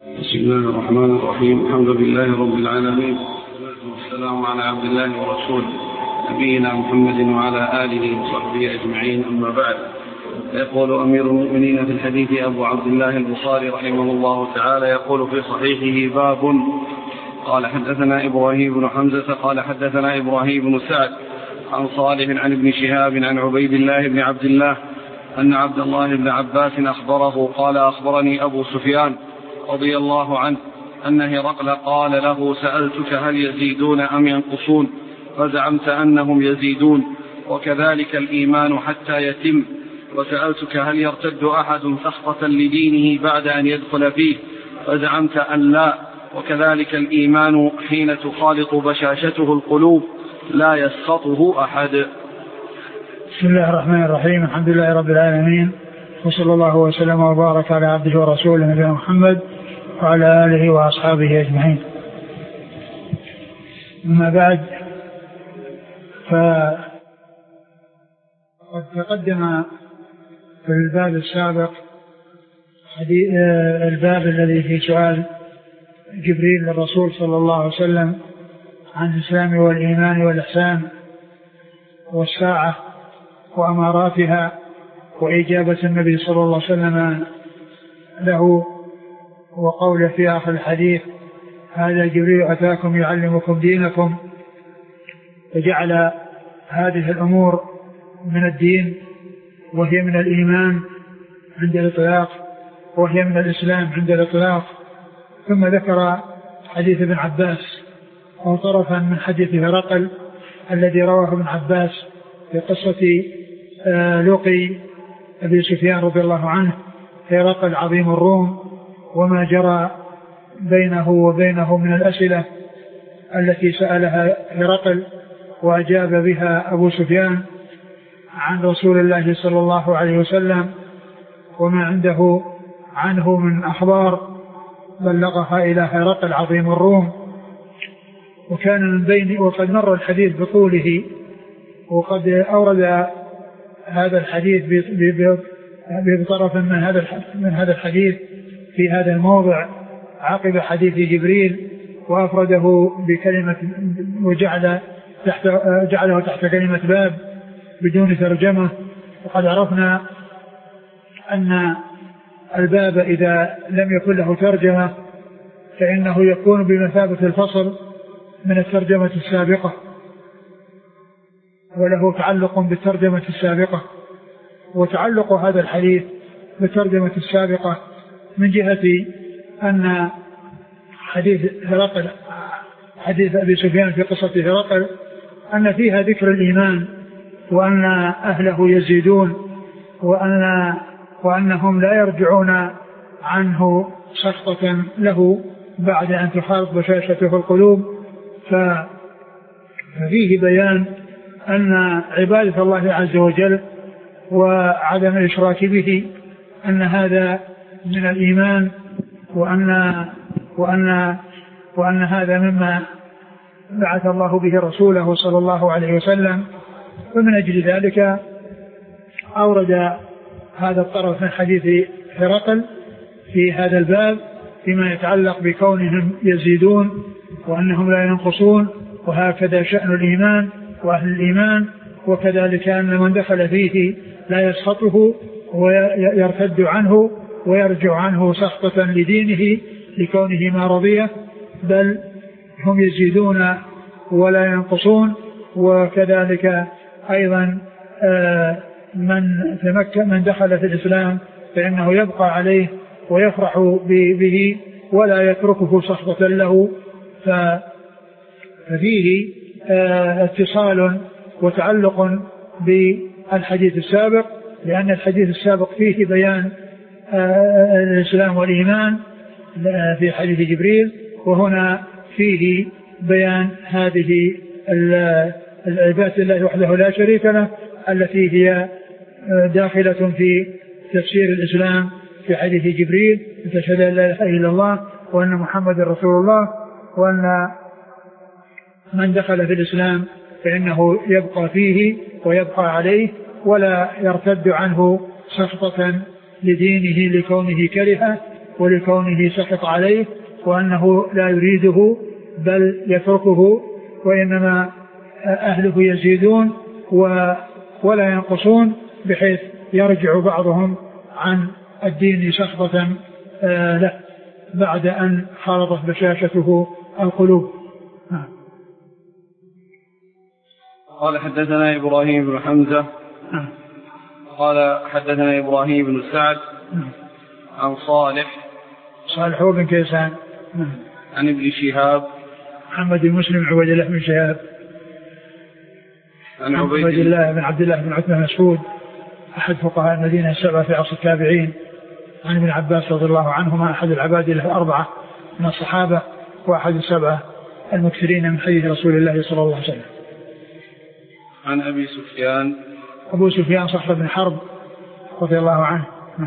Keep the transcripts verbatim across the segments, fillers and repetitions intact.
بسم الله الرحمن الرحيم. الحمد لله رب العالمين، والسلام على عبد الله ورسوله نبينا محمد وعلى آله وصحبه أجمعين، أما بعد. يقول أمير المؤمنين في الحديث أبو عبد الله البخاري رحمه الله تعالى، يقول في صحيحه: باب. قال حدثنا إبراهيم بن حمزة قال حدثنا إبراهيم بن سعد عن صالح عن ابن شهاب عن عبيد الله بن عبد الله أن عبد الله بن عباس أخبره قال: أخبرني أبو سفيان رضي الله عنه أن هرقل قال له: سألتك هل يزيدون أم ينقصون؟ فزعمت أنهم يزيدون، وكذلك الإيمان حتى يتم. وسألتك هل يرتد أحد سخطة لدينه بعد أن يدخل فيه؟ فزعمت أن لا، وكذلك الإيمان حين تخالط بشاشته القلوب لا يسخطه أحد. بسم الله الرحمن الرحيم. الحمد لله رب العالمين، وصلى الله وسلم وبارك على عبده ورسوله نبينا محمد وعلى آله وأصحابه أجمعين. أما بعد، فقد تقدم في الباب السابق الباب الذي في سؤال جبريل للرسول صلى الله عليه وسلم عن الإسلام والإيمان والإحسان والساعة وأماراتها، وإجابة النبي صلى الله عليه وسلم له، وقوله في آخر الحديث: هذا جبريل أتاكم يعلمكم دينكم. فجعل هذه الأمور من الدين، وهي من الإيمان عند الإطلاق، وهي من الإسلام عند الإطلاق. ثم ذكر حديث ابن عباس أو طرفا من حديث هرقل الذي رواه ابن عباس في قصة لقي أبي سفيان رضي الله عنه هرقل عظيم الروم، وما جرى بينه وبينه من الأسئلة التي سألها هرقل وأجاب بها أبو سفيان عن رسول الله صلى الله عليه وسلم، وما عنده عنه من أخبار بلغها إلى هرقل عظيم الروم. وكان من بين وقد مر الحديث بطوله، وقد أورد هذا الحديث بطرف من هذا من هذا الحديث في هذا الموضع عقب حديث جبريل، وأفرده بكلمة وجعل تحت جعله تحت كلمة باب بدون ترجمة. وقد عرفنا أن الباب إذا لم يكن له ترجمة فإنه يكون بمثابة الفصل من الترجمة السابقة، وله تعلق بالترجمة السابقة. وتعلق هذا الحديث بالترجمة السابقة من جهة أن حديث هرقل حديث أبي سفيان في قصة هرقل أن فيها ذكر الإيمان، وأن أهله يزيدون، وأن وأنهم لا يرجعون عنه سخطة له بعد أن تخالط بشاشته القلوب. ففيه بيان أن عبادة الله عز وجل وعدم الإشراك به أن هذا من الإيمان، وأن وأن وأن هذا مما بعث الله به رسوله صلى الله عليه وسلم. فمن أجل ذلك أورد هذا الطرف من حديث هرقل في هذا الباب فيما يتعلق بكونهم يزيدون وأنهم لا ينقصون، وهكذا شأن الإيمان وأهل الإيمان، وكذلك أن من دخل فيه لا يسخطه ويرتد عنه ويرجع عنه سخطة لدينه لكونه ما رضيه، بل هم يزيدون ولا ينقصون. وكذلك أيضا من تمكن من دخل في الإسلام فإنه يبقى عليه ويفرح به ولا يتركه سخطة له. ففيه اتصال وتعلق بالحديث السابق، لأن الحديث السابق فيه بيان الإسلام والإيمان في حديث جبريل، وهنا فيه بيان هذه العبادة الله وحده لا شريك له التي هي داخلة في تفسير الإسلام في حديث جبريل: تشهد أن لا إله إلا الله وأن محمد رسول الله، وأن من دخل في الإسلام فإنه يبقى فيه ويبقى عليه ولا يرتد عنه سخطة لدينه لكونه كرهه ولكونه سخط عليه وأنه لا يريده بل يتركه، وإنما أهله يزيدون ولا ينقصون، بحيث يرجع بعضهم عن الدين سخطة له بعد أن خالطت بشاشته القلوب. قال حدثنا إبراهيم بن حمزة قال حدثنا إبراهيم بن سعد عن صالح صالح هو بن كيسان عن ابن شهاب محمد بن مسلم عبيد الله بن شهاب عن عبيد الله بن عبد الله بن عتبة مسعود أحد فقهاء المدينة السبعة في عصر التابعين، عن ابن عباس رضي الله عنهما أحد العباد الأربعة من الصحابة وأحد السبعة المكثرين من حديث رسول الله صلى الله عليه وسلم. عن أبي سفيان أبو سفيان صخر بن حرب رضي الله عنه.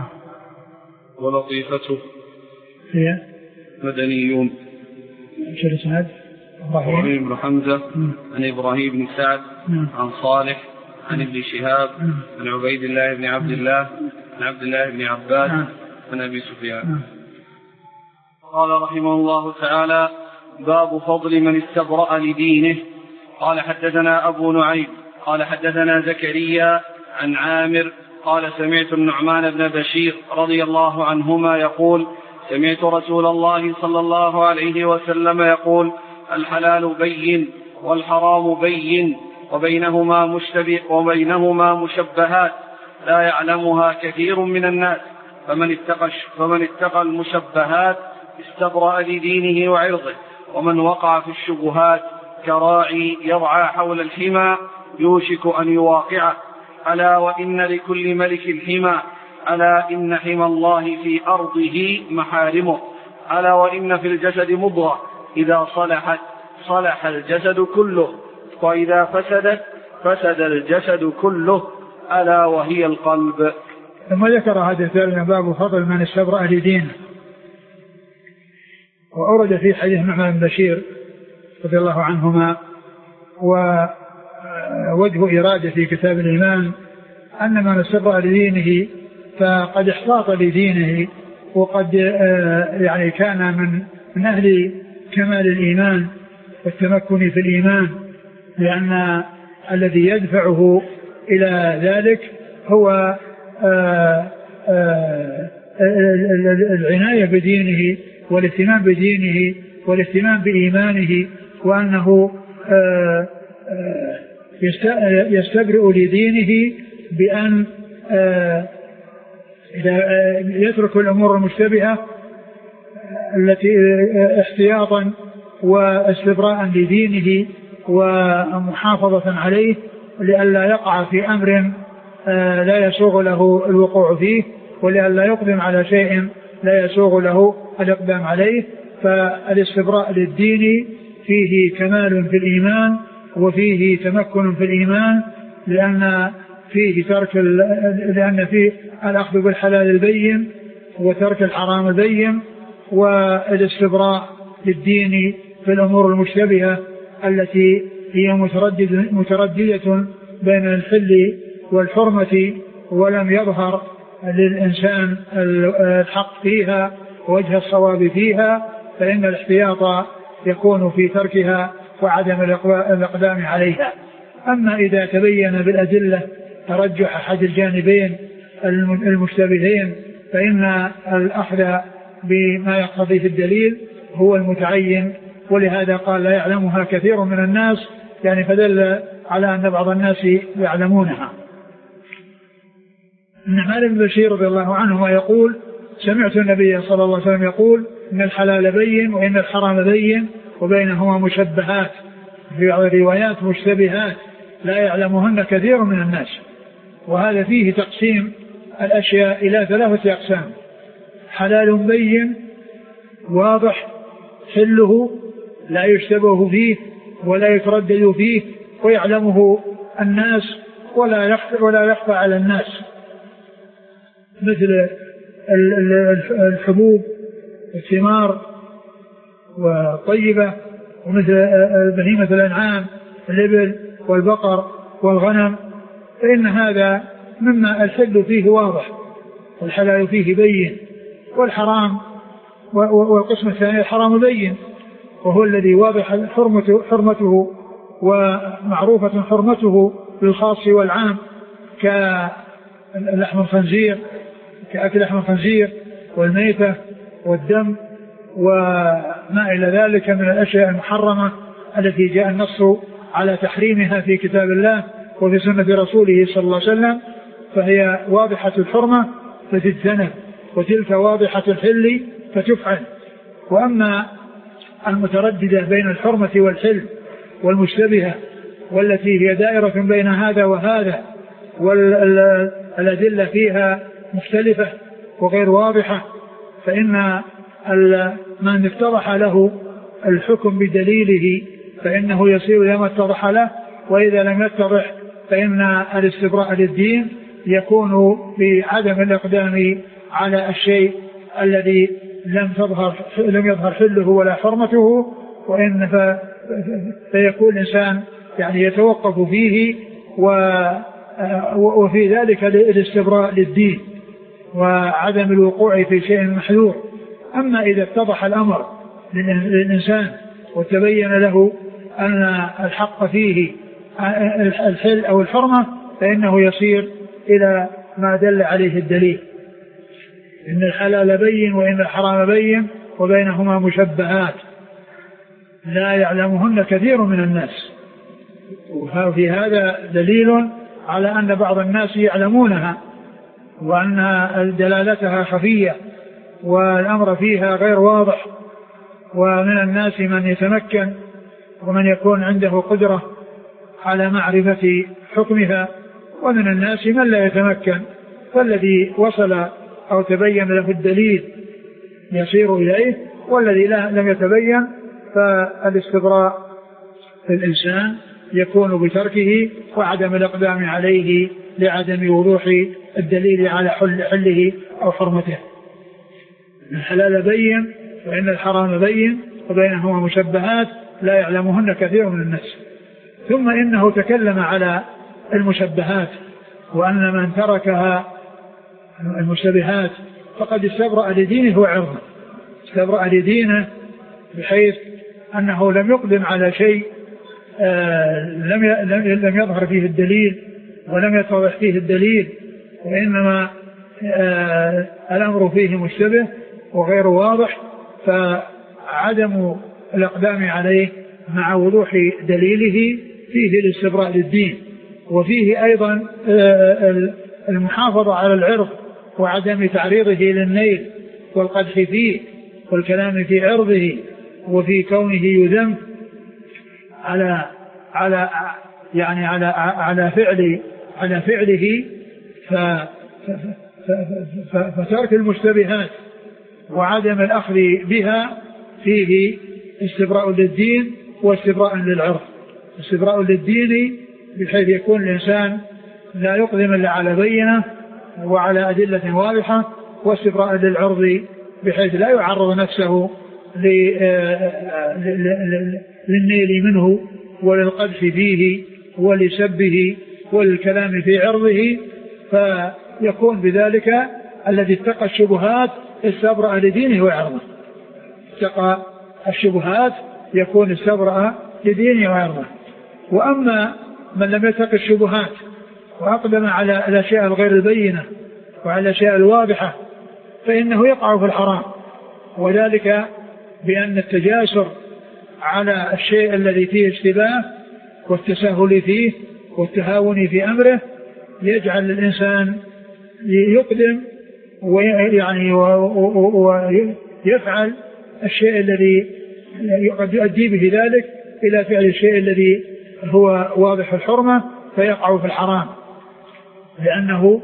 ولطيفته هي مدنيون. شو الإسناد؟ إبراهيم بن حمزة عن إبراهيم بن سعد عن صالح عن ابن شهاب عن عبيد الله بن عبد الله عن عبد الله بن عباس عن أبي سفيان. قال رحمه الله تعالى: باب فضل من استبرأ لدينه. قال حدثنا أبو نعيم قال حدثنا زكريا عن عامر قال سمعت النعمان بن بشير رضي الله عنهما يقول: سمعت رسول الله صلى الله عليه وسلم يقول: الحلال بين والحرام بين وبينهما مشتبه وبينهما مشبهات لا يعلمها كثير من الناس، فمن اتقى فمن اتقى المشبهات استبرأ لدينه وعرضه، ومن وقع في الشبهات كراعي يرعى حول الحمى يوشك أن يواقعه. ألا وإن لكل ملك حمى، ألا إن حمى الله في أرضه محارمه. ألا وإن في الجسد مضغة إذا صلحت صلح الجسد كله، وإذا فسدت فسد الجسد كله، ألا وهي القلب. ثم ذكر هذا الثالث باب فضل من استبرأ لدينه. وأورد في حديث النعمان بن بشير رضي الله عنهما ووجه إرادة في كتاب الإيمان أن من استبرأ لدينه فقد احتاط لدينه، وقد يعني كان من من أهل كمال الإيمان والتمكن في الإيمان، لأن الذي يدفعه إلى ذلك هو العناية بدينه والاهتمام بدينه والاهتمام بإيمانه، وأنه يستبرئ لدينه بأن يترك الأمور المشتبهة التي احتياطا واستبراء لدينه ومحافظة عليه لئلا يقع في أمر لا يسوغ له الوقوع فيه، ولئلا يقدم على شيء لا يسوغ له الإقدام عليه. فالاستبراء للدين فيه كمال في الإيمان وفيه تمكن في الإيمان، لأن فيه ترك لأن فيه الأخذ بالحلال البين وترك الحرام البين، والاستبراء للدين في الأمور المشتبهة التي هي متردد مترددة بين الحل والحرمة ولم يظهر للإنسان الحق فيها ووجه الصواب فيها، فإن الاحتياط يكون في تركها وعدم الإقدام عليها. أما إذا تبين بالأدلة ترجح أحد الجانبين المشتبهين فإن الأخذ بما يقتضيه الدليل هو المتعين، ولهذا قال لا يعلمها كثير من الناس، يعني فدل على أن بعض الناس يعلمونها. النعمان بن بشير رضي الله عنه يقول: سمعت النبي صلى الله عليه وسلم يقول: إن الحلال بين وإن الحرام بين وبينهما مشبهات، في روايات مشتبهات لا يعلمهن كثير من الناس. وهذا فيه تقسيم الأشياء إلى ثلاثة أقسام: حلال بين واضح حله لا يشتبه فيه ولا يتردد فيه ويعلمه الناس ولا يخفى ولا يخفى على الناس، مثل الحبوب والثمار والطيبة، ومثل بهيمة الأنعام الإبل والبقر والغنم، فإن هذا مما الحل فيه واضح والحلال فيه بين، والحرام والقسم الثاني الحرام بين، وهو الذي واضح حرمته, حرمته ومعروفة حرمته بالخاص والعام، كلحم الخنزير، كأكل لحم الخنزير والميتة والدم وما إلى ذلك من الأشياء المحرمة التي جاء النص على تحريمها في كتاب الله وفي سنة رسوله صلى الله عليه وسلم، فهي واضحة الحرمة فتجتنب، وتلك واضحة الحل فتفعل. وأما المترددة بين الحرمة والحل والمشتبهة والتي هي دائرة بين هذا وهذا والأدلة فيها مختلفة وغير واضحة، فإن من اتضح له الحكم بدليله فإنه يصير إلى ما اتضح له، وإذا لم يتضح فإن الاستبراء للدين يكون بعدم الإقدام على الشيء الذي لم تظهر لم يظهر حله ولا حرمته، وإن فيكون الإنسان يعني يتوقف فيه وفي ذلك الاستبراء للدين وعدم الوقوع في شيء محذور. أما إذا اتضح الأمر للإنسان وتبين له أن الحق فيه الحل أو الحرمة فإنه يصير إلى ما دل عليه الدليل. إن الحلال بين وإن الحرام بين وبينهما مشبهات لا يعلمهن كثير من الناس. وفي هذا دليل على أن بعض الناس يعلمونها وأن دلالتها خفية والأمر فيها غير واضح، ومن الناس من يتمكن ومن يكون عنده قدرة على معرفة حكمها، ومن الناس من لا يتمكن، فالذي وصل أو تبين له الدليل يصير إليه، والذي لم يتبين فالاستبراء في الإنسان يكون بتركه وعدم الإقدام عليه لعدم وضوح الدليل على حل حله أو حرمته. الحلال بين وإن الحرام بين وبينهما مشبهات لا يعلمهن كثير من الناس. ثم إنه تكلم على المشبهات، وأن من تركها المشتبهات فقد استبرأ لدينه وعرضه، استبرأ لدينه بحيث أنه لم يقدم على شيء آه لم لم يظهر فيه الدليل ولم يتضح فيه الدليل، وإنما آه الأمر فيه مشتبه وغير واضح، فعدم الإقدام عليه مع وضوح دليله فيه الاستبراء للدين، وفيه أيضا آه المحافظة على العرض وعدم تعريضه للنيل والقدح فيه والكلام في عرضه وفي كونه يذم على على يعني على على فعل على فعله. فترك المشتبهات وعدم الأخذ بها فيه استبراء للدين واستبراء للعرض. استبراء للدين بحيث يكون الإنسان لا يقدم إلا على بينة وعلى أدلة واضحة، واستبراء للعرض بحيث لا يعرض نفسه للنيل منه وللقدح فيه ولسبه والكلام في عرضه، فيكون بذلك الذي اتقى الشبهات استبرأ لدينه وعرضه. اتقى الشبهات يكون استبرأ لدينه وعرضه. وأما من لم يتق الشبهات وأقدم على الأشياء الغير البينة وعلى الأشياء الواضحة فإنه يقع في الحرام، وذلك بأن التجاسر على الشيء الذي فيه اشتباه والتساهل فيه والتهاون في أمره يجعل الإنسان يقدم ويعني ويفعل الشيء الذي قد يؤدي به ذلك إلى فعل الشيء الذي هو واضح الحرمة فيقع في الحرام، لأنه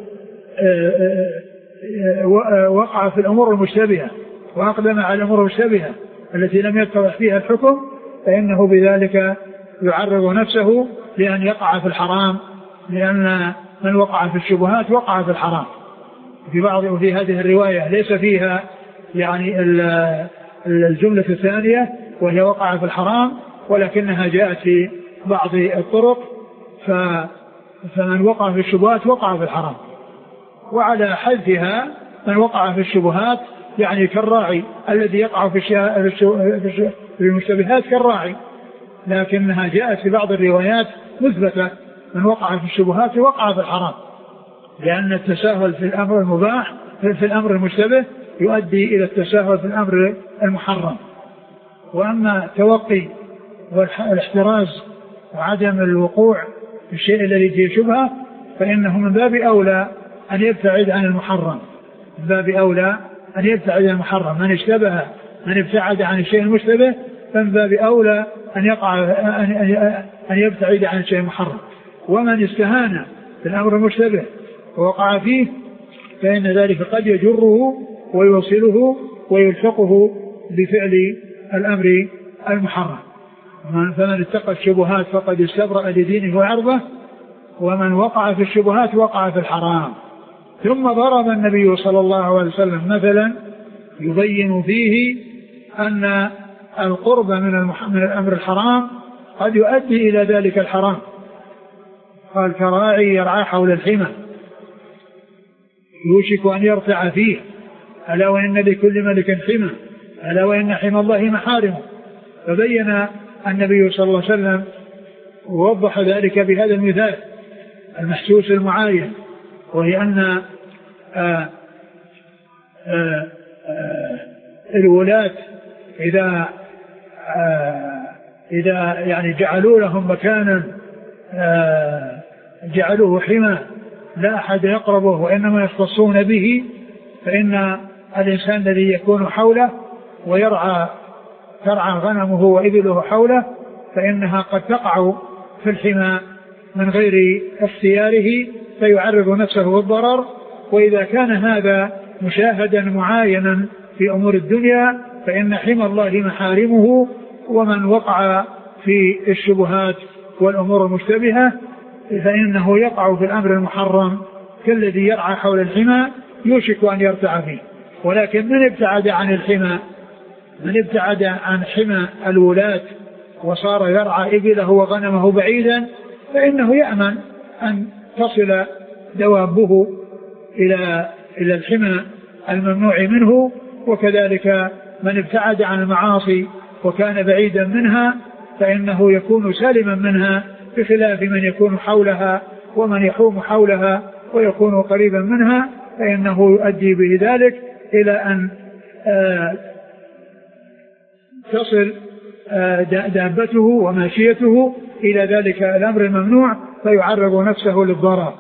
وقع في الأمور المشتبهة وأقدم على الأمور المشتبهة التي لم يتضح فيها الحكم، فإنه بذلك يعرض نفسه لأن يقع في الحرام، لأن من وقع في الشبهات وقع في الحرام. في بعض وفي هذه الرواية ليس فيها يعني الجملة الثانية وهي وقع في الحرام، ولكنها جاءت في بعض الطرق، فمن وقع في الشبهات وقع في الحرام. وعلى حذفها من وقع في الشبهات يعني كالراعي الذي يقع في في المشتبهات كالراعي، لكنها جاءت في بعض الروايات مثبتة من وقع في الشبهات وقع في الحرام، لأن التساهل في الأمر المباح في الأمر المشتبه يؤدي إلى التساهل في الأمر المحرم. وأما التوقي والاحتراز وعدم الوقوع في الشيء الذي فيه شبهة فإنه من باب أولى أن يبتعد عن المحرم، من باب أولى أن يبتعد عن المحرم. من اشتبه من ابتعد عن الشيء المشتبه فمن باب أولى أن يقع أن يبتعد عن الشيء المحرم. ومن استهان بالأمر المشتبه ووقع فيه فإن ذلك قد يجره ويوصله ويلحقه بفعل الأمر المحرم. فمن اتقى الشبهات فقد استبرأ لدينه وعرضه، ومن وقع في الشبهات وقع في الحرام. ثم ضرب النبي صلى الله عليه وسلم مثلا يبين فيه أن القرب من, من الأمر الحرام قد يؤدي إلى ذلك الحرام. قال كراعي يرعى حول الحمى يوشك أن يرتع فيه، ألا وإن لكل ملك حمى، ألا وإن حمى الله محارمه. فبين النبي صلى الله عليه وسلم ووضح ذلك بهذا المثال المحسوس المعاين، وهي أن آآ آآ آآ الولاة إذا إذا يعني جعلوا لهم مكانا جعلوه حمى لا أحد يقربه وإنما يختصون به، فإن الإنسان الذي يكون حوله ويرعى ترعى غنمه وإبله حوله فإنها قد تقع في الحمى من غير اختياره فيعرض نفسه بالضرر. وإذا كان هذا مشاهدا معاينا في أمور الدنيا فإن حمى الله محارمه، ومن وقع في الشبهات والأمور المشتبهة فإنه يقع في الأمر المحرم كالذي يرعى حول الحمى يوشك أن يرتع فيه. ولكن من ابتعد عن الحمى من ابتعد عن حمى الولاة وصار يرعى إبله وغنمه بعيدا فإنه يأمن أن تصل دوابه إلى إلى الحمى الممنوع منه. وكذلك من ابتعد عن المعاصي وكان بعيدا منها فإنه يكون سالما منها، بخلاف من يكون حولها ومن يحوم حولها ويكون قريبا منها فإنه يؤدي به ذلك إلى أن آه تصل آه دابته وماشيته إلى ذلك الأمر الممنوع فيعرض نفسه للضرر.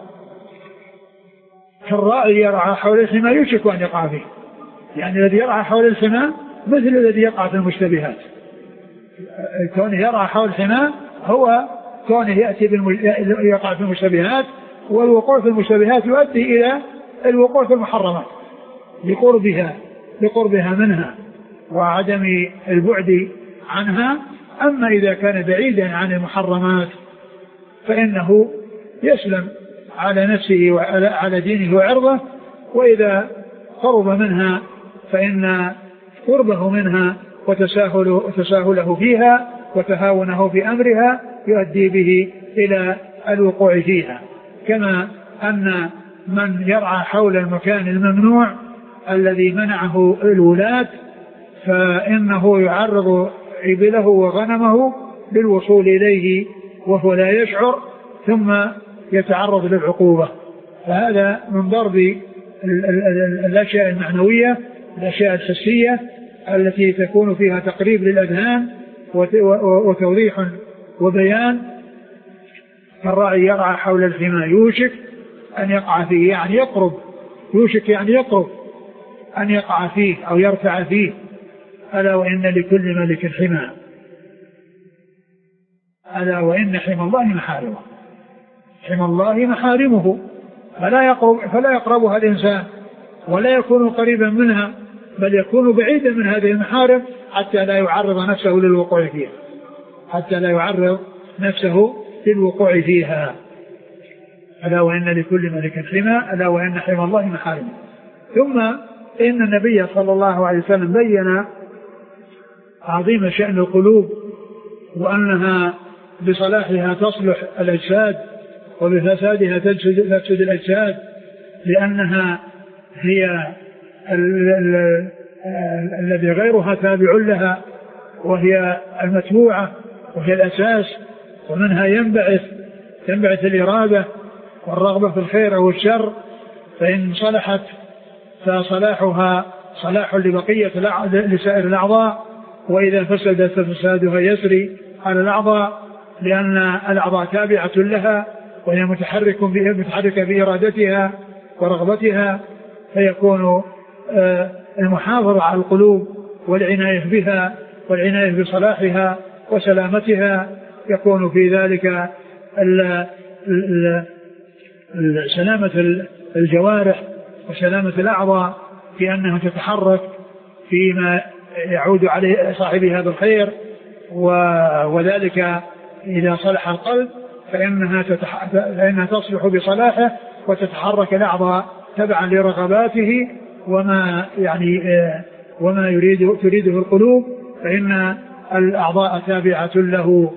كالراعي يرعى حول الحمى يوشك أن يقع فيه، يعني الذي يرعى حول الحمى مثل الذي يقع في المشتبهات. كونه يرعى حول الحمى هو كونه يأتي يقع في المشتبهات، والوقوع في المشتبهات يؤدي إلى الوقوع في المحرمات لقربها لقربها منها وعدم البعد عنها. أما إذا كان بعيدا عن المحرمات فإنه يسلم على نفسه وعلى دينه وعرضه، وإذا قرب منها فإن قربه منها وتساهله, وتساهله فيها وتهاونه في أمرها يؤدي به إلى الوقوع فيها. كما أن من يرعى حول المكان الممنوع الذي منعه الولاة فإنه يعرض إبله وغنمه للوصول إليه وهو لا يشعر ثم يتعرض للعقوبة. فهذا من ضرب الأشياء المعنوية الأشياء الحسية التي تكون فيها تقريب للأذهان وتوضيح وبيان. الراعي يرعى حول الحمى يوشك أن يقع فيه، يعني يقرب، يوشك يعني يقرب أن يقع فيه أو يرتع فيه. ألا وإن لكل ملك حمى، ألا وإن حمى الله محارمه، حمى الله محارمه فلا يقرب فلا يقربها الإنسان ولا يكون قريبا منها، بل يكون بعيدا من هذه المحارم حتى لا يعرض نفسه للوقوع فيها حتى لا يعرض نفسه للوقوع فيها. ألا وإن لكل ملك حمى، ألا وإن حمى الله محارمه. ثم إن النبي صلى الله عليه وسلم بين عظيم شأن القلوب وأنها بصلاحها تصلح الأجساد وبفسادها تفسد الأجساد، لأنها هي الذي غيرها تابع لها وهي المتبوعة وهي الأساس، ومنها ينبعث تنبعث الإرادة والرغبة في الخير أو الشر، فإن صلحت فصلاحها صلاح لبقية لسائر الأعضاء، وإذا فسدت ففسادها يسري على الأعضاء، لأن الأعضاء تابعة لها وهي متحركة بإرادتها ورغبتها، فيكون المحافظة على القلوب والعناية بها والعناية بصلاحها وسلامتها يكون في ذلك سلامة الجوارح وسلامة الأعضاء في أنها تتحرك فيما يعود عليه صاحبها بالخير، وذلك إذا صلح القلب فإنها, تتح... فإنها تصلح بصلاحه وتتحرك الأعضاء تبعا لرغباته وما يعني وما يريد تريده القلوب، فإن الأعضاء تابعة له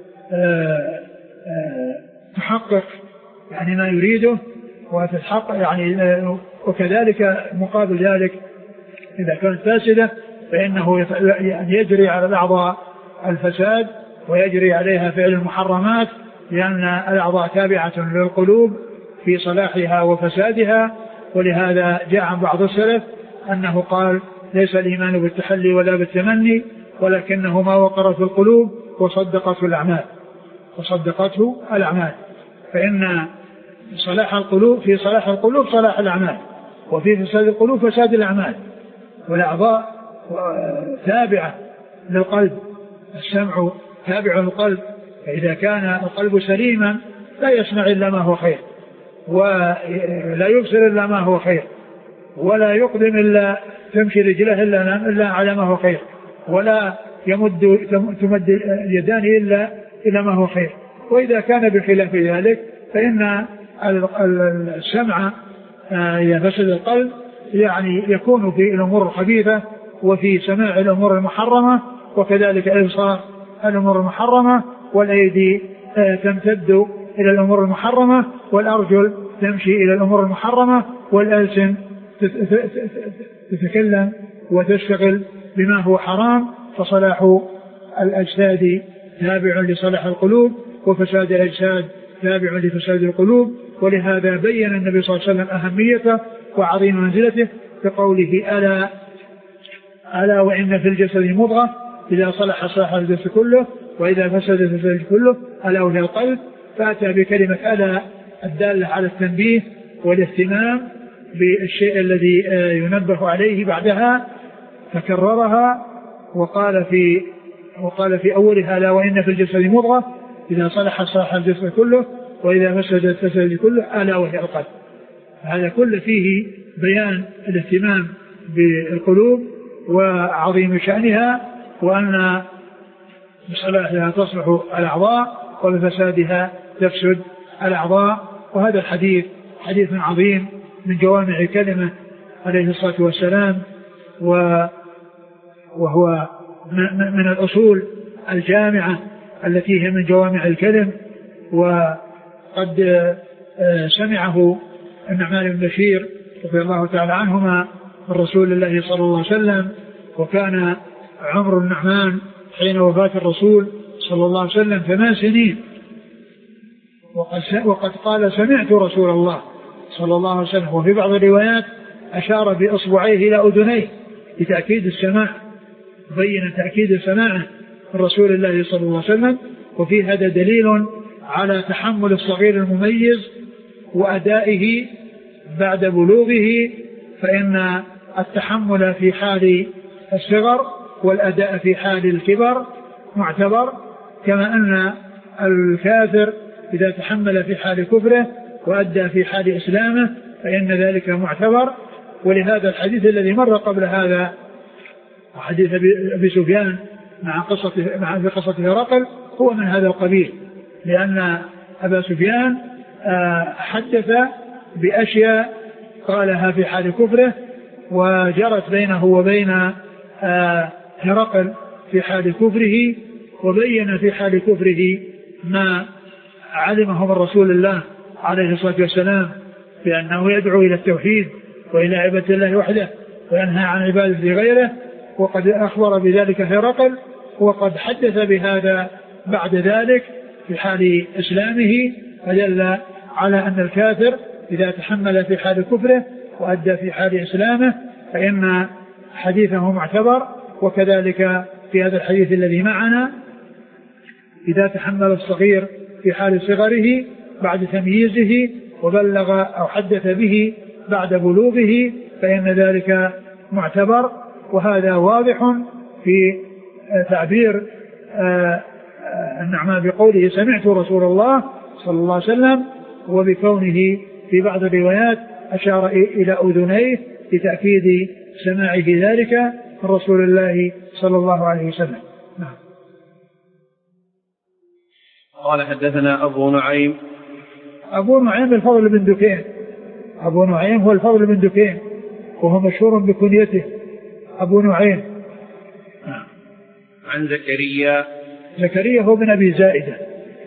تحقق يعني ما يريده وتتحقق يعني. وكذلك مقابل ذلك إذا كانت فاسدة فإنه يجري على الأعضاء الفساد ويجري عليها فعل المحرمات، لأن الأعضاء تابعة للقلوب في صلاحها وفسادها. ولهذا جاء عن بعض السلف أنه قال: ليس الإيمان بالتحلي ولا بالتمني ولكنه ما وقر في القلوب وصدقته الأعمال وصدقته الأعمال. فإن صلاح القلوب في صلاح القلوب صلاح الأعمال، وفي فساد القلوب فساد الأعمال. والأعضاء تابعة للقلب، السمع تابع للقلب، فإذا كان القلب سليما لا يسمع إلا ما هو خير، ولا يبصر إلا ما هو خير، ولا يقدم إلا تمشي رجله إلا على ما هو خير، ولا يمد تمد اليدان إلا إلى ما هو خير. وإذا كان بخلاف ذلك فإن السمع يفسد القلب، يعني يكون في الأمور الخبيثة وفي سماع الأمور المحرمة، وكذلك الإبصار الأمور المحرمة، والأيدي تمتد إلى الأمور المحرمة، والأرجل تمشي إلى الأمور المحرمة، والألسن تتكلم وتشتغل بما هو حرام. فصلاح الأجساد تابع لصلاح القلوب، وفساد الأجساد تابع لفساد القلوب. ولهذا بين النبي صلى الله عليه وسلم أهميته وعظيم منزلته بقوله: ألا ألا وإن في الجسد مضغة إذا صلح صلح الجسد كله وإذا فسد فسد الجسد كله ألا وهي القلب. فأتى بكلمة ألا الدالة على التنبيه والاهتمام بالشيء الذي ينبه عليه بعدها، فكررها وقال في وقال في أولها: ألا وإن في الجسد مضغة إذا صلح صلح الجسد كله وإذا فسد فسد الجسد كله ألا وهي القلب. هذا كله فيه بيان الاهتمام بالقلوب وعظيم شأنها، وأن بصلاحها تصلح الأعضاء وبفسادها تفسد الأعضاء. وهذا الحديث حديث عظيم من جوامع كلمة عليه الصلاة والسلام، وهو من الأصول الجامعة التي هي من جوامع الكلم. وقد سمعه النعمان بن بشير رضي الله تعالى عنهما من رسول الله صلى الله عليه وسلم، وكان عمر النعمان حين وفاة الرسول صلى الله عليه وسلم ثمان سنين، وقد, وقد قال: سمعت رسول الله صلى الله عليه وسلم. وفي بعض الروايات أشار بإصبعيه إلى أذنيه لتأكيد السماع، بين تأكيد سماعه من رسول الله صلى الله عليه وسلم. وفي هذا دليل على تحمل الصغير المميز وأدائه بعد بلوغه، فإن التحمل في حال الصغر والأداء في حال الكبر معتبر، كما أن الكافر إذا تحمل في حال كفره وأدى في حال إسلامه فإن ذلك معتبر. ولهذا الحديث الذي مر قبل هذا حديث أبي سفيان مع قصة مع قصة هرقل هو من هذا القبيل، لأن أبا سفيان حدث بأشياء قالها في حال كفره وجرت بينه وبين هرقل في حال كفره، وبين في حال كفره ما علمه من رسول الله عليه الصلاة والسلام بأنه يدعو إلى التوحيد وإلى عبادة الله وحده وينهى عن عبادة غيره، وقد أخبر بذلك هرقل، وقد حدث بهذا بعد ذلك في حال إسلامه، فدل على أن الكافر إذا تحمل في حال كفره وأدى في حال إسلامه فإن حديثه معتبر. وكذلك في هذا الحديث الذي معنا إذا تحمل الصغير في حال صغره بعد تمييزه وبلغ أو حدث به بعد بلوغه فإن ذلك معتبر. وهذا واضح في تعبير النعمان بقوله سمعت رسول الله صلى الله عليه وسلم، وبكونه في بعض الروايات أشار إلى أذنيه لتأكيد سماعه ذلك من رسول الله صلى الله عليه وسلم. نعم. قال حدثنا أبو نعيم. أبو نعيم الفضل بن دكين، أبو نعيم هو الفضل بن دكين وهو مشهور بكنيته أبو نعيم. عن زكريا. زكريا هو بن أبي زائدة.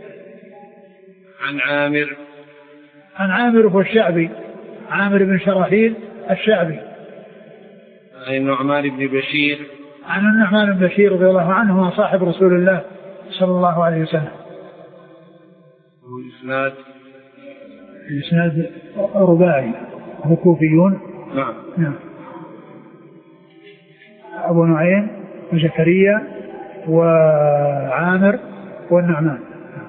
عن عامر. عن عامر هو الشعبي، عامر بن شراحيل الشعبي. عن النعمان بن بشير. عن النعمان بن بشير رضي الله عنه صاحب رسول الله صلى الله عليه وسلم. والإسناد الإسناد رباعي، هم كوفيون. نعم. نعم. أبو نعيم وزكريا وعامر والنعمان.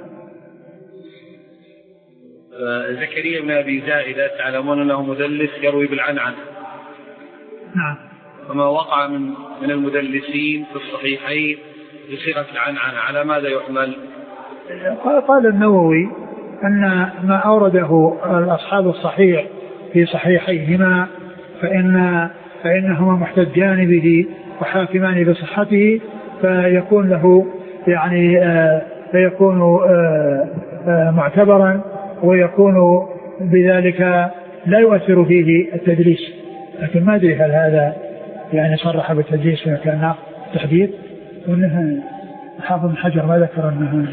زكريا بن أبي زائدة تعلمون أنه مدلس يروي بالعنعن. نعم. فما وقع من من المدلسين في الصحيحين بصيغة العنعن على ماذا يحمل؟ قال النووي أن ما أورده الأصحاب الصحيح في صحيحيهما فإن فإنهما محتجان به وحاكمان بصحته، فيكون له يعني آه فيكون آه آه معتبرا، ويكون بذلك لا يؤثر فيه التدليس. لكن ما أدري هل هذا يعني صرح بالتدليس في كان تحديد، وأنها حافظ بن حجر ما ذكر أنها.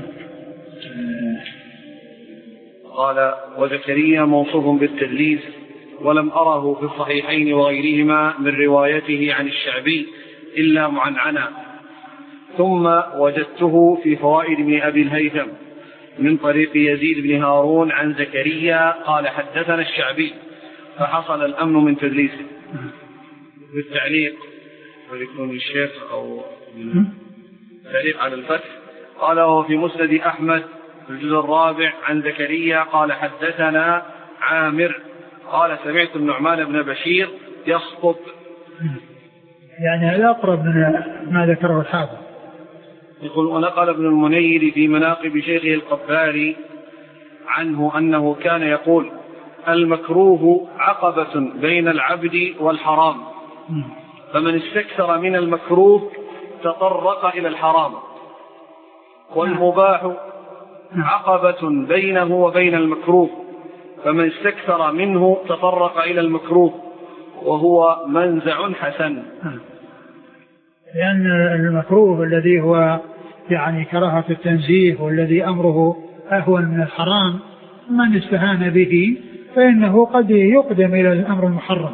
قال وزكريا موصوف بالتدليس ولم أره في الصحيحين وغيرهما من روايته عن الشعبي إلا معنعنا. ثم وجدته في فوائد من أبي الهيثم من طريق يزيد بن هارون عن زكريا قال حدثنا الشعبي، فحصل الأمن من تدليسه. بالتعليق وليكون الشيخ أو تعليق على الفتح قال وهو في مسند أحمد في الجزء الرابع عن زكريا قال حدثنا عامر قال سمعت النعمان بن بشير يسقط. يعني هذا أقرب من ما ذكره الحافظ. يقول ونقل ابن المنير في مناقب شيخه القباري عنه أنه كان يقول المكروه عقبة بين العبد والحرام، فمن استكثر من المكروه تطرق إلى الحرام، والمباح عقبة بينه وبين المكروه، فمن استكثر منه تطرق إلى المكروه، وهو منزع حسن. لأن المكروه الذي هو يعني كراهة التنزيه والذي أمره أهون من الحرام من استهان به فإنه قد يقدم إلى الأمر المحرم.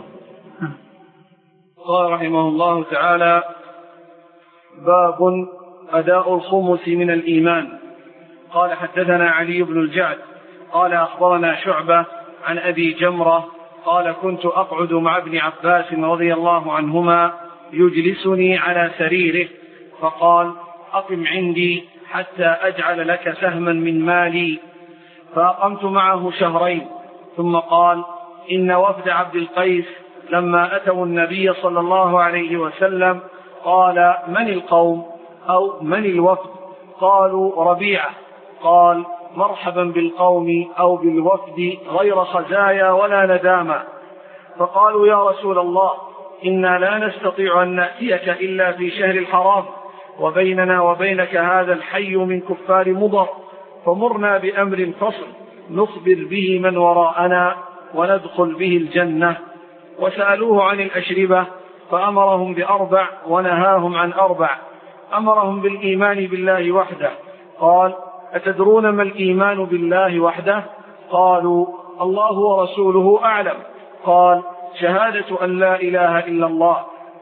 قال رحمه الله تعالى باب أداء الخمس من الإيمان. قال حدثنا علي بن الجعد قال أخبرنا شعبة عن أبي جمرة قال كنت أقعد مع ابن عباس رضي الله عنهما يجلسني على سريره فقال أقم عندي حتى أجعل لك سهما من مالي، فأقمت معه شهرين ثم قال إن وفد عبد القيس لما أتوا النبي صلى الله عليه وسلم قال من القوم أو من الوفد؟ قالوا ربيعة. قال مرحبا بالقوم أو بالوفد غير خزايا ولا ندامة. فقالوا يا رسول الله إنا لا نستطيع أن نأتيك إلا في شهر الحرام، وبيننا وبينك هذا الحي من كفار مضر، فمرنا بأمر فصل نخبر به من وراءنا وندخل به الجنة. وسألوه عن الأشربة فأمرهم بأربع ونهاهم عن أربع. أمرهم بالإيمان بالله وحده. قال أتدرون ما الإيمان بالله وحده؟ قالوا الله ورسوله أعلم. قال شهادة أن لا إله إلا الله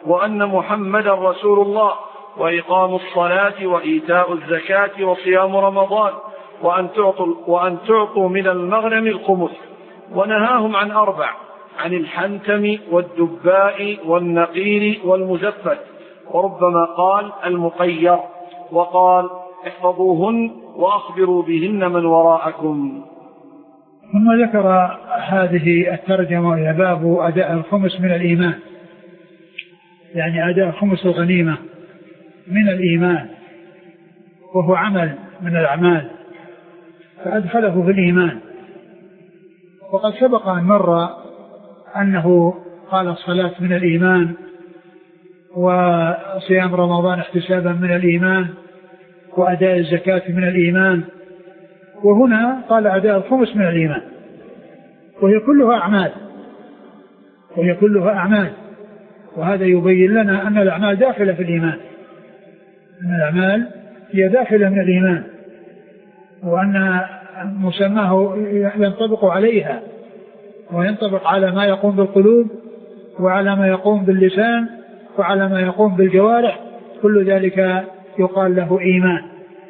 وأن محمدا رسول الله، وإقام الصلاة وإيتاء الزكاة وصيام رمضان، وأن تعطوا, وأن تعطوا من المغنم الخمس. ونهاهم عن أربع: عن الحنتم والدباء والنقير والمزفت، وربما قال المقير، وقال احفظوهن وأخبروا بهن من وراءكم. ثم ذكر هذه الترجمة إلى باب أداء الخمس من الإيمان، يعني أداء خمس الغنيمة من الإيمان، وهو عمل من الأعمال، فأدخله في الإيمان. وقد سبق أن مر أنه قال الصلاة من الإيمان، وصيام رمضان احتسابا من الإيمان، وأداء الزكاة من الإيمان، وهنا قال أداء الخمس من الإيمان، وهي كلها أعمال وهي كلها أعمال وهذا يبين لنا أن الأعمال داخلة في الإيمان، أن الأعمال هي داخلة من الإيمان، وأن مسماه ينطبق عليها، وينطبق على ما يقوم بالقلوب، وعلى ما يقوم باللسان، وعلى ما يقوم بالجوارح، كل ذلك يقال له إيمان.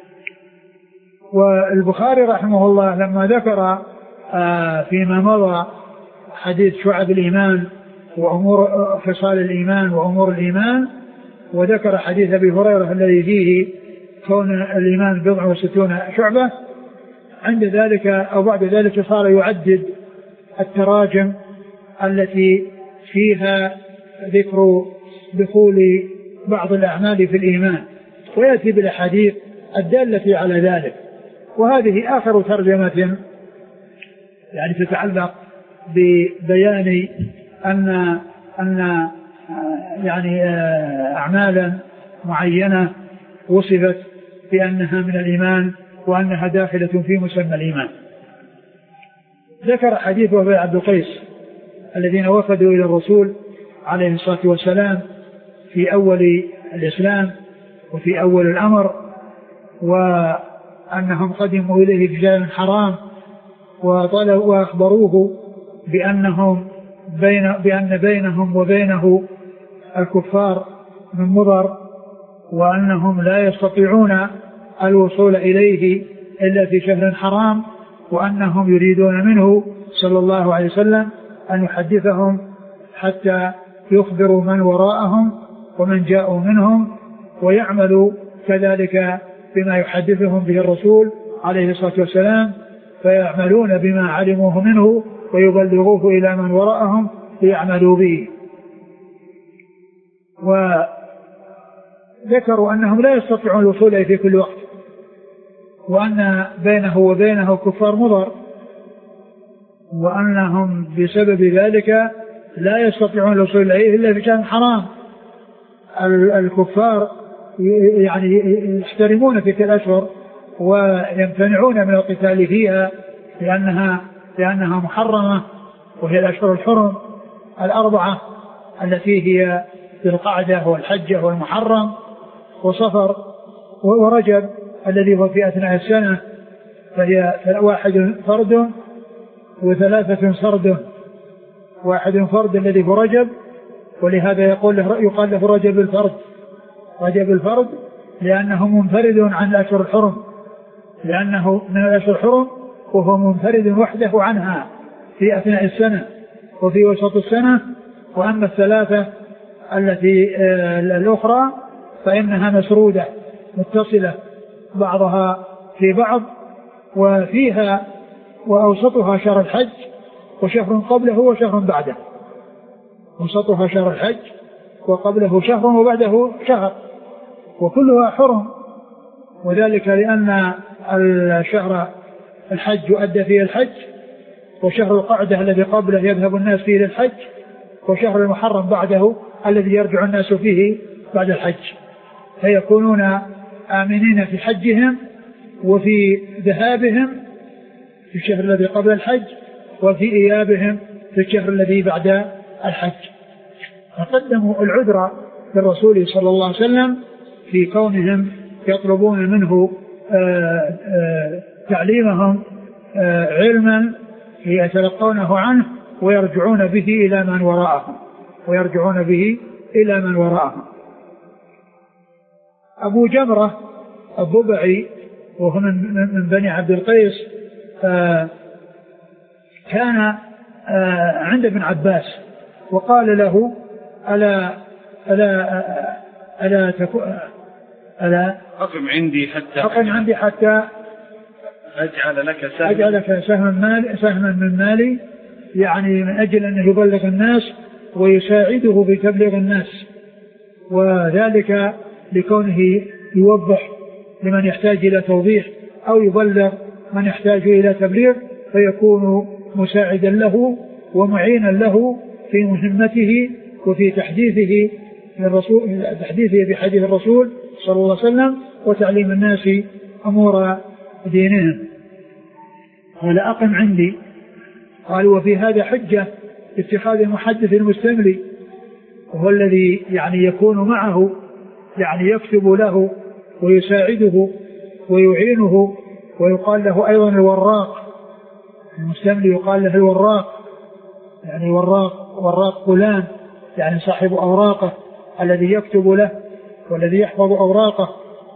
والبخاري رحمه الله لما ذكر فيما مضى حديث شعب الإيمان وأمور خصال الإيمان وأمور الإيمان، وذكر حديث أبي هريرة الذي فيه كون الإيمان بضع وستون شعبة، عند ذلك أو بعد ذلك صار يعدد التراجم التي فيها ذكر دخول بعض الأعمال في الإيمان، ويأتي بالأحاديث الدالة على ذلك. وهذه آخر ترجمة يعني تتعلق ببيان أن أن يعني أعمالا معينة وصفت بأنها من الإيمان وأنها داخلة في مسمى الإيمان. ذكر حديث أبي عبد القيس الذين وفدوا إلى الرسول عليه الصلاة والسلام في أول الإسلام وفي أول الأمر، وأنهم قدموا إليه في شهر حرام، وطلبوا وأخبروه بأنهم بين بأن بينهم وبينه الكفار من مضر، وأنهم لا يستطيعون الوصول إليه إلا في شهر حرام، وأنهم يريدون منه صلى الله عليه وسلم أن يحدثهم حتى يخبروا من وراءهم ومن جاءوا منهم، ويعملوا كذلك بما يحدثهم به الرسول عليه الصلاة والسلام، فيعملون بما علموه منه ويبلغوه إلى من وراءهم ليعملوا به. وذكروا أنهم لا يستطيعون الوصول إليه في كل وقت، وأن بينه وبينه كفار مضر، وأنهم بسبب ذلك لا يستطيعون الوصول إليه إلا في شهر حرام. الكفار يعني يحترمون تلك الأشهر ويمتنعون من القتال فيها لأنها لأنها محرمة، وهي الأشهر الحرم الأربعة التي هي ذي القعدة والحجة والمحرم وصفر ورجب الذي هو في أثناء السنة، فهي واحد فرد وثلاثة سرد. واحد فرد الذي هو رجب، ولهذا يقول له يقال له رجب الفرد، رجب الفرد لأنه منفرد عن الأشهر الحرم، لأنه من الأشهر الحرم وهو منفرد وحده عنها في أثناء السنة وفي وسط السنة. وأما الثلاثة التي الأخرى فإنها مسرودة متصلة بعضها في بعض، وفيها وأوسطها شهر الحج وشهر قبله وشهر بعده، أوسطها شهر الحج وقبله شهر وبعده شهر، وكلها حرم. وذلك لأن الشهر الحج يؤدى فيه الحج، وشهر القعدة الذي قبله يذهب الناس فيه للحج، وشهر المحرم بعده الذي يرجع الناس فيه بعد الحج، فيكونون آمنين في حجهم وفي ذهابهم في الشهر الذي قبل الحج، وفي إيابهم في الشهر الذي بعد الحج. فقدموا العذر للرسول صلى الله عليه وسلم في كونهم يطلبون منه آآ آآ تعليمهم علما يتلقونه عنه ويرجعون به إلى من وراءهم ويرجعون به إلى من وراءهم. أبو جمرة الضبعي وهو من بني عبد القيس كان عند ابن عباس وقال له ألا ألا ألا تكون ألا أقم عندي حتى أقم عندي حتى أجعل لك سهما أجعل لك سهما مال سهما من مالي، يعني من أجل أن يبلغ الناس ويساعده في تبليغ الناس، وذلك لكونه يوضح لمن يحتاج إلى توضيح أو يبلغ من يحتاج إلى تبليغ، فيكون مساعدا له ومعينا له في مهمته وفي تحديثه للرسول تحديثه بحديث الرسول صلى الله عليه وسلم وتعليم الناس أمور دينهم. قال أقم عندي. قال وفي هذا حجة اتخاذ المحدث المستملي، وهو الذي يعني يكون معه، يعني يكتب له ويساعده ويعينه، ويقال له أيضا الوراق. المستملي يقال له الوراق، يعني وراق وراق فلان، يعني صاحب أوراقه الذي يكتب له والذي يحفظ أوراقه.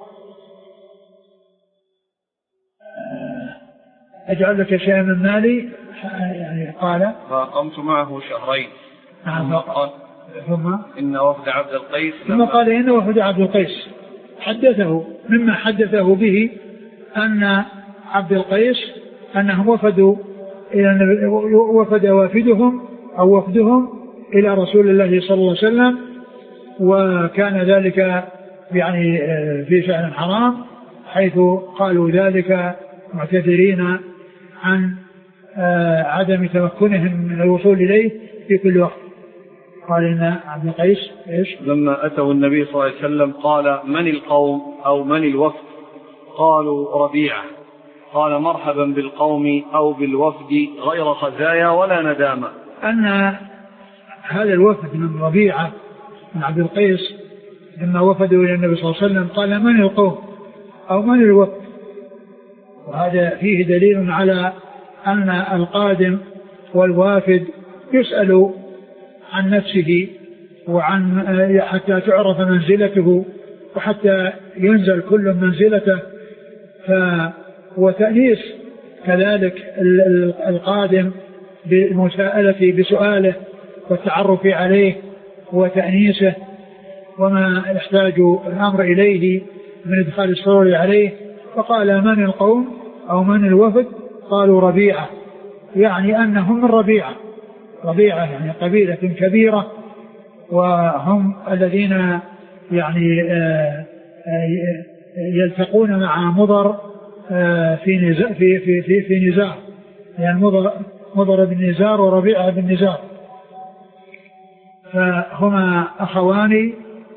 أجعل لك شيئا من مالي، يعني قال فقمت معه شهرين. ثم قال ثم إن وفد عبد القيس ثم قال إن وفد عبد القيس حدثه مما حدثه به أن عبد القيس أنهم وفدوا إلى وفد وافدهم أو وفدهم إلى رسول الله صلى الله عليه وسلم، وكان ذلك يعني في شأن حرام، حيث قالوا ذلك معتذرين عن عدم تمكنهم من الوصول إليه في كل وقت. قال إن عبد القيس إيش؟ لما أتوا النبي صلى الله عليه وسلم قال من القوم أو من الوفد؟ قالوا ربيعة. قال مرحبا بالقوم أو بالوفد غير خزايا ولا ندامة. أن هذا الوفد من ربيعة من عبد القيس لما وفدوا إلى النبي صلى الله عليه وسلم قال من القوم أو من الوفد، وهذا فيه دليل على أن القادم والوافد يسأل عن نفسه وعن حتى تعرف منزلته وحتى ينزل كل منزلته. ف وتأنيس كذلك القادم بالمساءلة بسؤاله والتعرف عليه وتأنيسه وما يحتاج الأمر إليه من إدخال السرور عليه. فقال من القوم أو من الوفد؟ قالوا ربيعة، يعني أنهم من ربيعة. ربيعة يعني قبيلة كبيرة، وهم الذين يعني يلتقون مع مضر في نزار في في في, في نزار، يعني مضر مضر بن نزار وربيعة بن نزار، فهما أخوان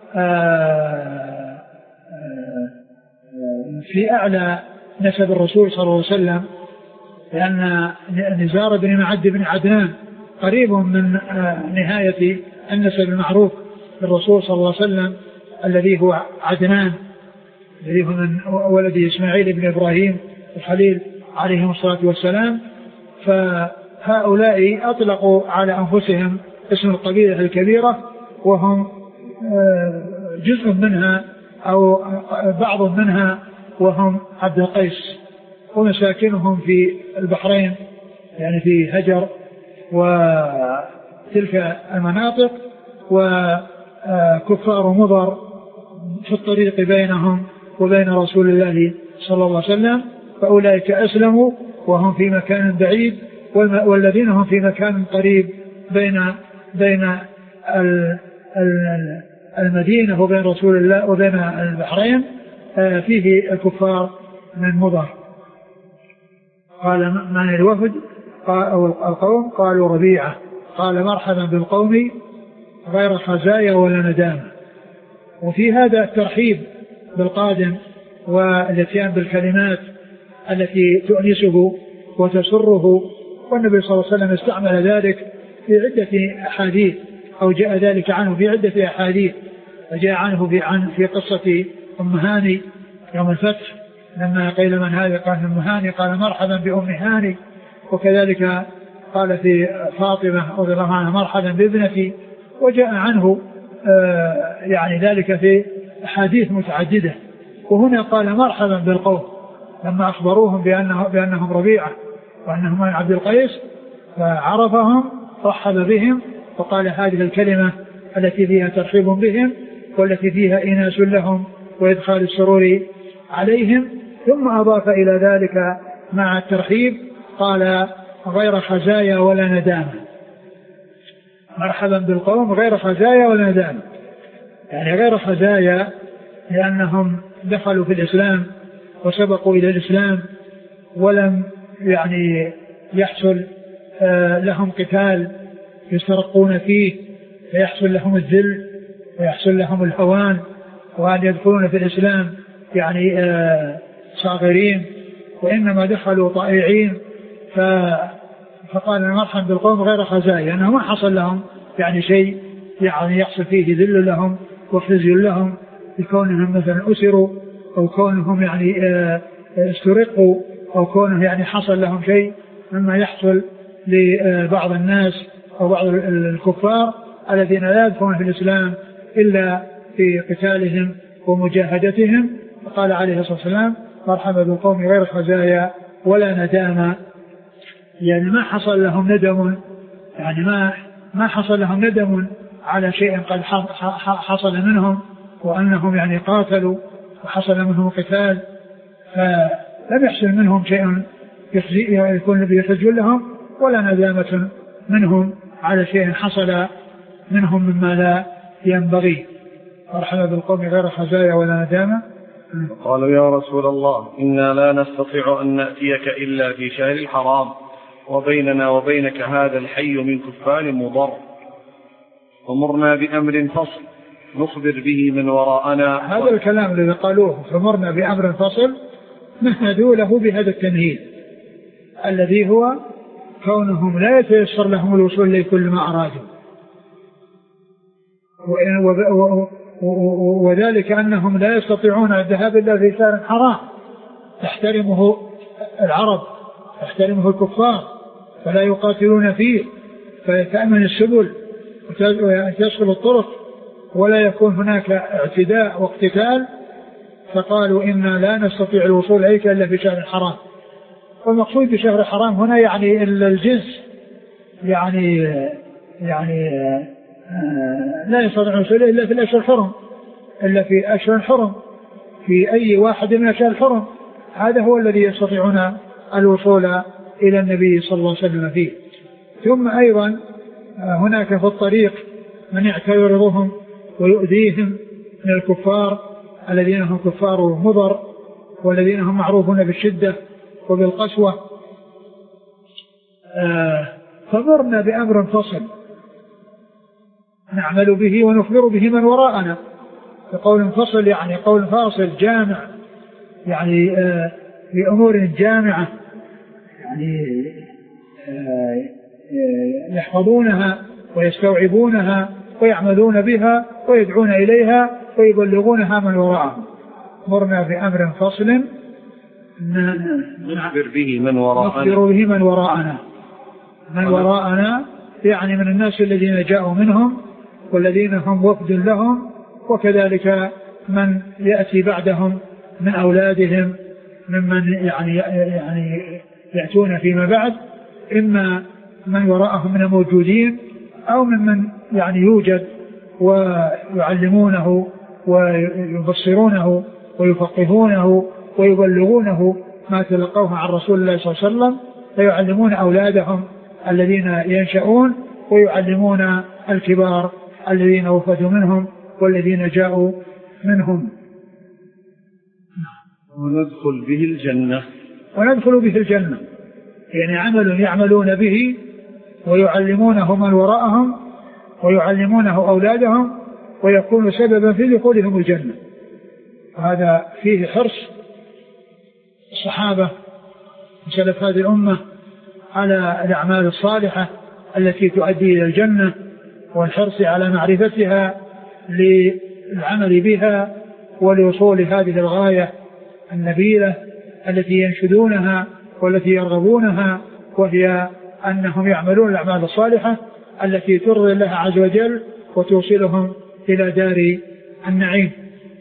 في أعلى نسب الرسول صلى الله عليه وسلم، لأن نزار بن معد بن عدنان قريب من نهاية النسب المعروف للرسول صلى الله عليه وسلم الذي هو عدنان، الذي هو من ولد إسماعيل بن إبراهيم الخليل عليهم الصلاة والسلام. فهؤلاء أطلقوا على أنفسهم اسم القبيلة الكبيرة، وهم جزء منها أو بعض منها، وهم عبد القيس، ومساكنهم في البحرين يعني في هجر وتلك المناطق، وكفار مضر في الطريق بينهم وبين رسول الله صلى الله عليه وسلم. فأولئك أسلموا وهم في مكان بعيد، والذين هم في مكان قريب بين بين المدينة وبين رسول الله وبين البحرين فيه الكفار من مضر. قال من الوفد أو القوم؟ قالوا ربيعة. قال مرحبا بالقوم غير خزايا ولا ندامة. وفي هذا الترحيب بالقادم والاتيان بالكلمات التي تؤنسه وتسره، والنبي صلى الله عليه وسلم استعمل ذلك في عدة أحاديث، أو جاء ذلك عنه في عدة أحاديث. فجاء عنه في, عن في قصة أم هاني يوم الفتح لما قيل من هذا؟ قال أم هاني. قال مرحبا بأم هاني. وكذلك قال في فاطمة رضي الله عنها مرحبا بابنتي. وجاء عنه يعني ذلك في أحاديث متعددة. وهنا قال مرحبا بالقوم لما أخبروهم بأنه بأنهم ربيعة وأنهم من عبد القيس، فعرفهم رحب بهم وقال هذه الكلمة التي فيها ترحيب بهم والتي فيها إناس لهم وإدخال السرور عليهم. ثم أضاف إلى ذلك مع الترحيب قال غير خزايا ولا ندامة. مرحبا بالقوم غير خزايا ولا ندامة، يعني غير خزايا لأنهم دخلوا في الإسلام وسبقوا إلى الإسلام ولم يعني يحصل لهم قتال يسترقون فيه فيحصل لهم الذل ويحصل لهم الهوان وأن يدخلون في الإسلام يعني صاغرين، وإنما دخلوا طائعين. فقال مرحبا بالقوم غير خزايا لأنه ما حصل لهم يعني شيء يعني يحصل فيه ذل لهم وخزي لهم بكونهم مثلا أسروا أو كونهم يعني استرقوا أو كونه يعني حصل لهم شيء مما يحصل لبعض الناس أو بعض الكفار الذين لا يدخلون في الإسلام إلا في قتالهم ومجاهدتهم. فقال عليه الصلاة والسلام مرحبا بالقوم غير خزايا ولا ندامة، يعني ما حصل لهم ندم، يعني ما ما حصل لهم ندم على شيء قد حصل منهم وأنهم يعني قاتلوا وحصل منهم قتال، فلم يحصل منهم شيء يكون بيخزي لهم ولا ندامة منهم على شيء حصل منهم مما لا ينبغي. مرحبا بالقوم غير خزايا ولا ندامة. قالوا يا رسول الله إنا لا نستطيع أن نأتيك إلا في شهر الحرام وبيننا وبينك هذا الحي من كفار مضر، ومرنا بأمر فصل نخبر به من وراءنا. هذا الكلام الذي قالوه فمرنا بأمر فصل مهدوا له بهذا التمهيد الذي هو كونهم لا يتيسر لهم الوصول لكل ما أرادوا، وذلك أنهم لا يستطيعون الذهاب إلا في شهر حرام تحترمه العرب تحترمه الكفار فلا يقاتلون فيه فيتأمن السبل وتسهل الطرق ولا يكون هناك اعتداء واقتتال، فقالوا إنا لا نستطيع الوصول إليك إلا في شهر حرام. والمقصود بشهر حرام هنا يعني الجنس، يعني يعني لا يستطيع الوصول إلا في الأشهر الحرم، إلا في أشهر الحرم في أي واحد من أشهر الحرم، هذا هو الذي يستطيعون الوصول إلى النبي صلى الله عليه وسلم فيه. ثم أيضا هناك في الطريق من يعترضهم ويؤذيهم من الكفار الذين هم كفار مضر والذين هم معروفون بالشدة وبالقسوة. فمرنا بأمر فصل نعمل به ونخبر به من وراءنا. بقول فصل يعني قول فاصل جامع، يعني بأمور جامعة يعني يحفظونها ويستوعبونها ويعملون بها ويدعون إليها ويبلغونها من وراءهم. مرنا بأمر فصل نخبر به من وراءنا نخبر به من وراءنا من وراءنا يعني من الناس الذين جاءوا منهم والذين هم وفد لهم، وكذلك من يأتي بعدهم من أولادهم ممن يعني يعني يأتون فيما بعد، إما من وراءهم من الموجودين أو ممن يعني يوجد ويعلمونه ويبصرونه ويفقهونه ويبلغونه ما تلقوه عن رسول الله صلى الله عليه وسلم، فيعلمون أولادهم الذين ينشؤون ويعلمون الكبار الذين وفدوا منهم والذين جاءوا منهم. وندخل به الجنة وندخل به الجنة يعني عمل يعملون به ويعلمونه من وراءهم ويعلمونه أولادهم ويكون سببا في دخولهم الجنة. وهذا فيه حرص الصحابة وسلف هذه الأمة على الأعمال الصالحة التي تؤدي إلى الجنة والحرص على معرفتها للعمل بها ولوصول هذه الغاية النبيلة التي ينشدونها والتي يرغبونها، وهي أنهم يعملون الأعمال الصالحة التي ترضي الله عز وجل وتوصلهم إلى دار النعيم.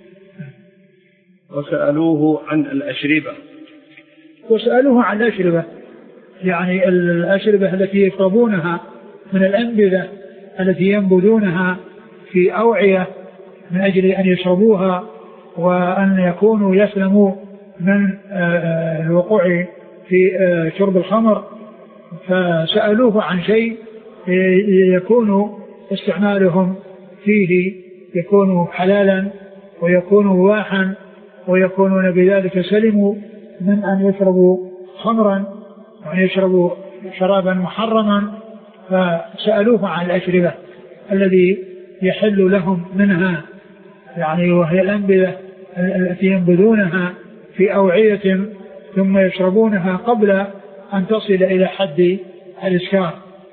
وسألوه عن الأشربة وسألوه عن الأشربة، يعني الأشربة التي يشربونها من الأنبذة التي ينبذونها في أوعية من أجل أن يشربوها وأن يكونوا يسلموا من الوقوع في شرب الخمر. فسألوه عن شيء يكون استعمالهم فيه يكون حلالا ويكون مباحا ويكونون بذلك سلموا من أن يشربوا خمرا وأن يشربوا شرابا محرما. فسألوه عن الأشربة الذي يحل لهم منها، يعني وهي الأنبذة التي ينبذونها في أوعية ثم يشربونها قبل أن تصل إلى حد الإسكار.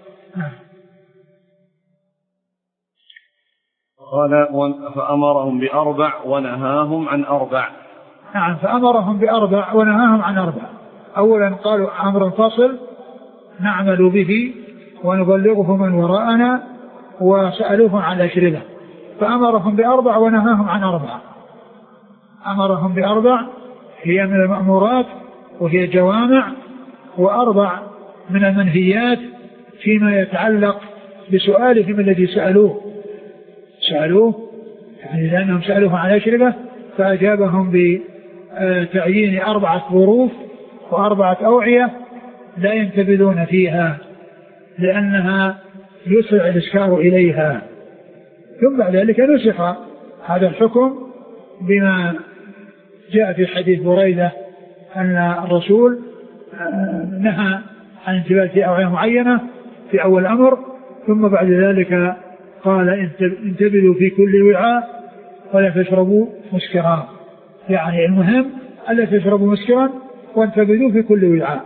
قال فأمرهم بأربع ونهاهم عن أربع. نعم، فأمرهم بأربع ونهاهم عن أربع. أولا قالوا أمر فصل نعمل به ونبلغه من وراءنا، وسألوه عن الأشربة فأمرهم بأربع ونهاهم عن أربع. أمرهم بأربع هي من المأمورات وهي جوامع، وأربع من المنهيات فيما يتعلق بسؤالهم الذي سألوه سألوه يعني لأنهم سألوه عن الأشربة فأجابهم بتعيين أربعة ظروف وأربعة أوعية لا ينتبذون فيها لأنها يسرع الإسكار إليها. ثم بعد ذلك نسخ هذا الحكم بما جاء في حديث بريدة أن الرسول نهى عن انتباه في أوعية معينة في أول الأمر، ثم بعد ذلك قال انتبذوا في كل وعاء ولا تشربوا مسكرا، يعني المهم ألا تشربوا مسكرا وانتبذوا في كل وعاء.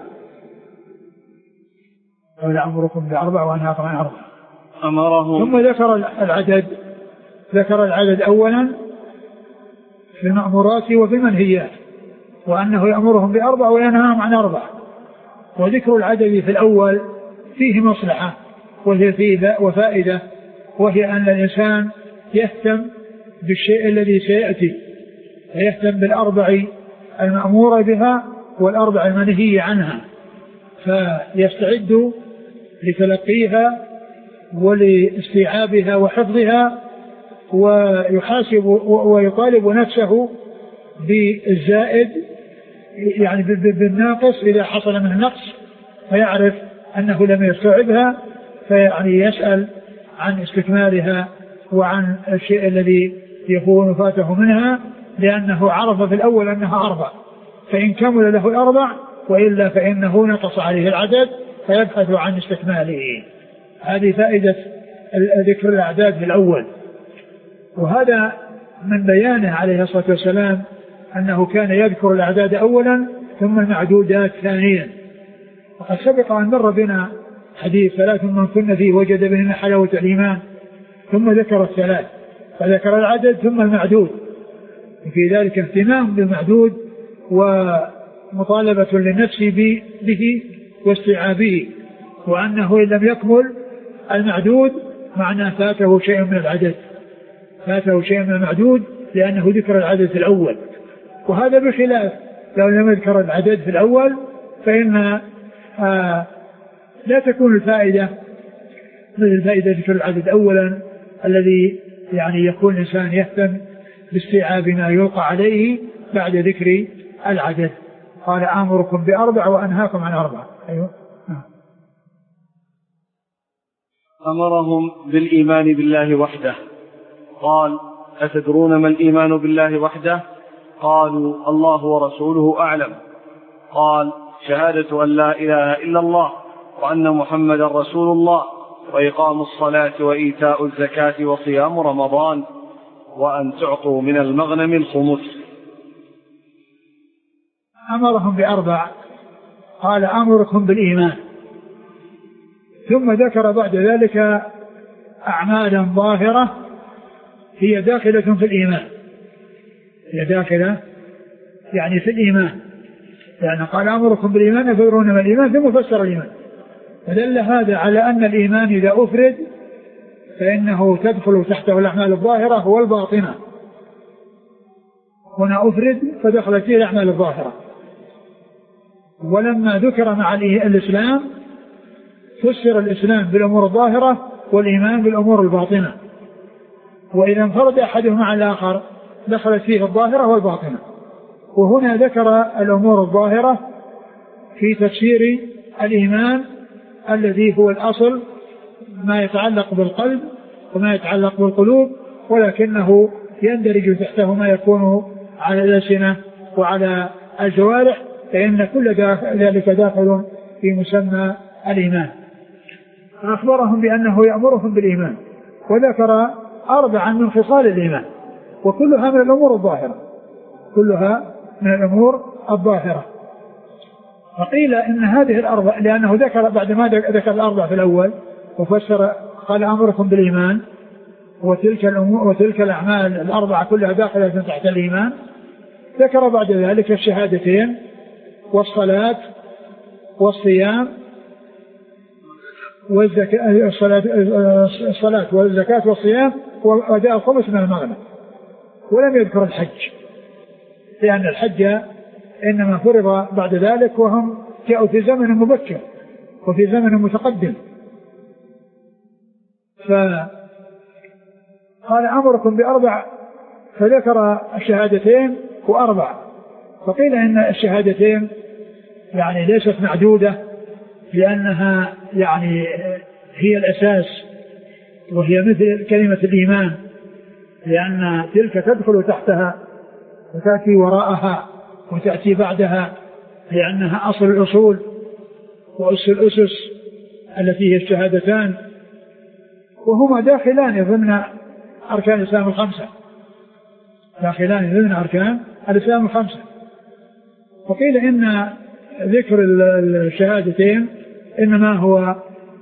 ولا أمركم بأربع وأنهاكم عن أربع. أمرهم. ثم ذكر العدد ذكر العدد أولا في المأمورات وفي المنهيات، وأنه يأمرهم بأربع وينهاهم عن أربع. وذكر العدد في الأول فيه مصلحة وهي فيه وفائدة، وهي أن الإنسان يهتم بالشيء الذي سيأتي، فيهتم بالأربع المأمور بها والأربع المنهي عنها، فيستعد لتلقيها ولاستيعابها وحفظها، ويحاسب ويطالب نفسه بالزائد يعني بالناقص إذا حصل منه نقص، فيعرف أنه لم يستوعبها، فيعني يسأل عن استكمالها وعن الشيء الذي يكون فاته منها، لأنه عرف في الأول أنها أربع، فإن كمل له الأربع وإلا فإنه نقص عليه العدد فيبحث عن استكماله. هذه فائدة ذكر الأعداد في الأول. وهذا من بيانه عليه الصلاة والسلام أنه كان يذكر الأعداد أولا ثم المعدودات ثانيا. وقد سبق أن مر بنا حديث ثلاث من كن فيه وجد بهن حلاوة الإيمان، ثم ذكر الثلاث فذكر العدد ثم المعدود، في ذلك اهتمام بالمعدود ومطالبة للنفس به واستيعابه، وأنه إن لم يكمل المعدود معناه فاته شيء من العدد فاته شيء من المعدود لأنه ذكر العدد في الأول. وهذا بخلاف لو لم يذكر العدد في الأول فإن آه لا تكون الفائدة مثل الفائدة ذكر العدد أولا الذي يعني يكون الإنسان يهتم باستيعاب ما يلقى عليه بعد ذكر العدد. قال آمركم بأربع وأنهاكم عن أربع. أيوه. أمرهم بالإيمان بالله وحده. قال أتدرون ما الإيمان بالله وحده؟ قالوا الله ورسوله أعلم. قال شهادة أن لا إله إلا الله وأن محمد رسول الله وإقام الصلاة وإيتاء الزكاة وصيام رمضان وأن تعطوا من المغنم الخمس. أمرهم بأربع. قال أمركم بالإيمان، ثم ذكر بعد ذلك أعمالا ظاهرة هي داخلة في الإيمان، هي داخلة يعني في الإيمان، يعني قال أمركم بالإيمان أفدرون ما الإيمان ثم فسر الإيمان، فدل هذا على أن الإيمان إذا أفرد فإنه تدخل تحته الأعمال الظاهرة والباطنة. هنا أفرد فدخلت فيه الأعمال الظاهرة. ولما ذكر مع الإسلام فسر الإسلام بالأمور الظاهرة والإيمان بالأمور الباطنة، وإذا انفرد أحدهما عن الآخر دخلت فيه الظاهرة والباطنة. وهنا ذكر الأمور الظاهرة في تفسير الإيمان الذي هو الأصل، ما يتعلق بالقلب وما يتعلق بالقلوب، ولكنه يندرج تحته ما يكون على الألسنة وعلى الجوارح، فإن كل ذلك داخل في مسمى الإيمان. فأخبرهم بأنه يأمرهم بالإيمان، وذكر أربعا من خصال الإيمان، وكلها من الأمور الظاهرة، كلها من الأمور الظاهرة. فقيل إن هذه الأربع، لأنه ذكر بعد ما ذكر الأربع في الأول وفسر قال أمركم بالإيمان، وتلك الأمور وتلك الأعمال الأربعة كلها داخلة تحت الإيمان، ذكر بعد ذلك الشهادتين والصلاة والصيام والزكاة، الصلاة, الصلاة والزكاة والصيام وأداء الخمس من المغنم، ولم يذكر الحج، لأن الحج إنما فرض بعد ذلك، وهم جاءوا في زمن مبكر وفي زمن متقدم. فقال أمركم بأربع، فذكر الشهادتين وأربع. فقيل إن الشهادتين يعني ليست معدودة، لأنها يعني هي الأساس، وهي مثل كلمة الإيمان، لأن تلك تدخل تحتها وتأتي وراءها وتأتي بعدها، لأنها أصل الأصول وأس الأسس التي هي الشهادتان، وهما داخلان ضمن أركان الإسلام الخمسة، داخلان ضمن أركان الإسلام الخمسة. وقيل إن ذكر الشهادتين إنما هو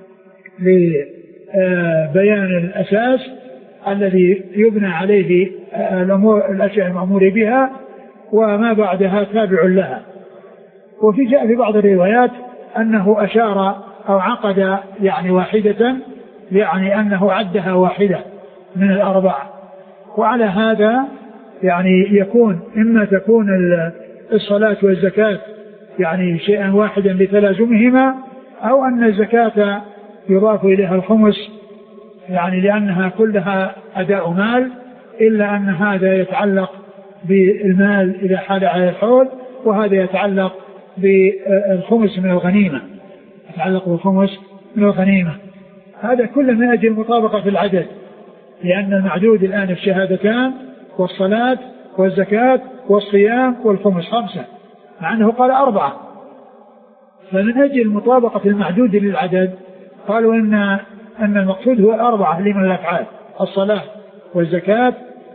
لبيان الأساس الذي يبنى عليه الأمور الأشياء المأمور بها، وما بعدها تابع لها. وفي جاء في بعض الروايات أنه أشار أو عقد يعني واحدة، يعني أنه عدها واحدة من الأربع. وعلى هذا يعني يكون إما تكون الصلاة والزكاة يعني شيئا واحدا لتلازمهما، أو أن الزكاة يضاف إليها الخمس يعني لأنها كلها أداء مال، إلا أن هذا يتعلق بالمال إذا حال على الحول، وهذا يتعلق بالخمس من الغنيمة، يتعلق بالخمس من الغنيمة. هذا كله من أجل مطابقة العدد، لأن المعدود الآن الشهادتان والصلاة والزكاة والصيام والخمس خمسة، مع أنه قال أربعة. فمن أجل مطابقة المعدود للعدد قالوا إن أن المقصود هو الأربعة اللي من الأفعال: الصلاة والزكاة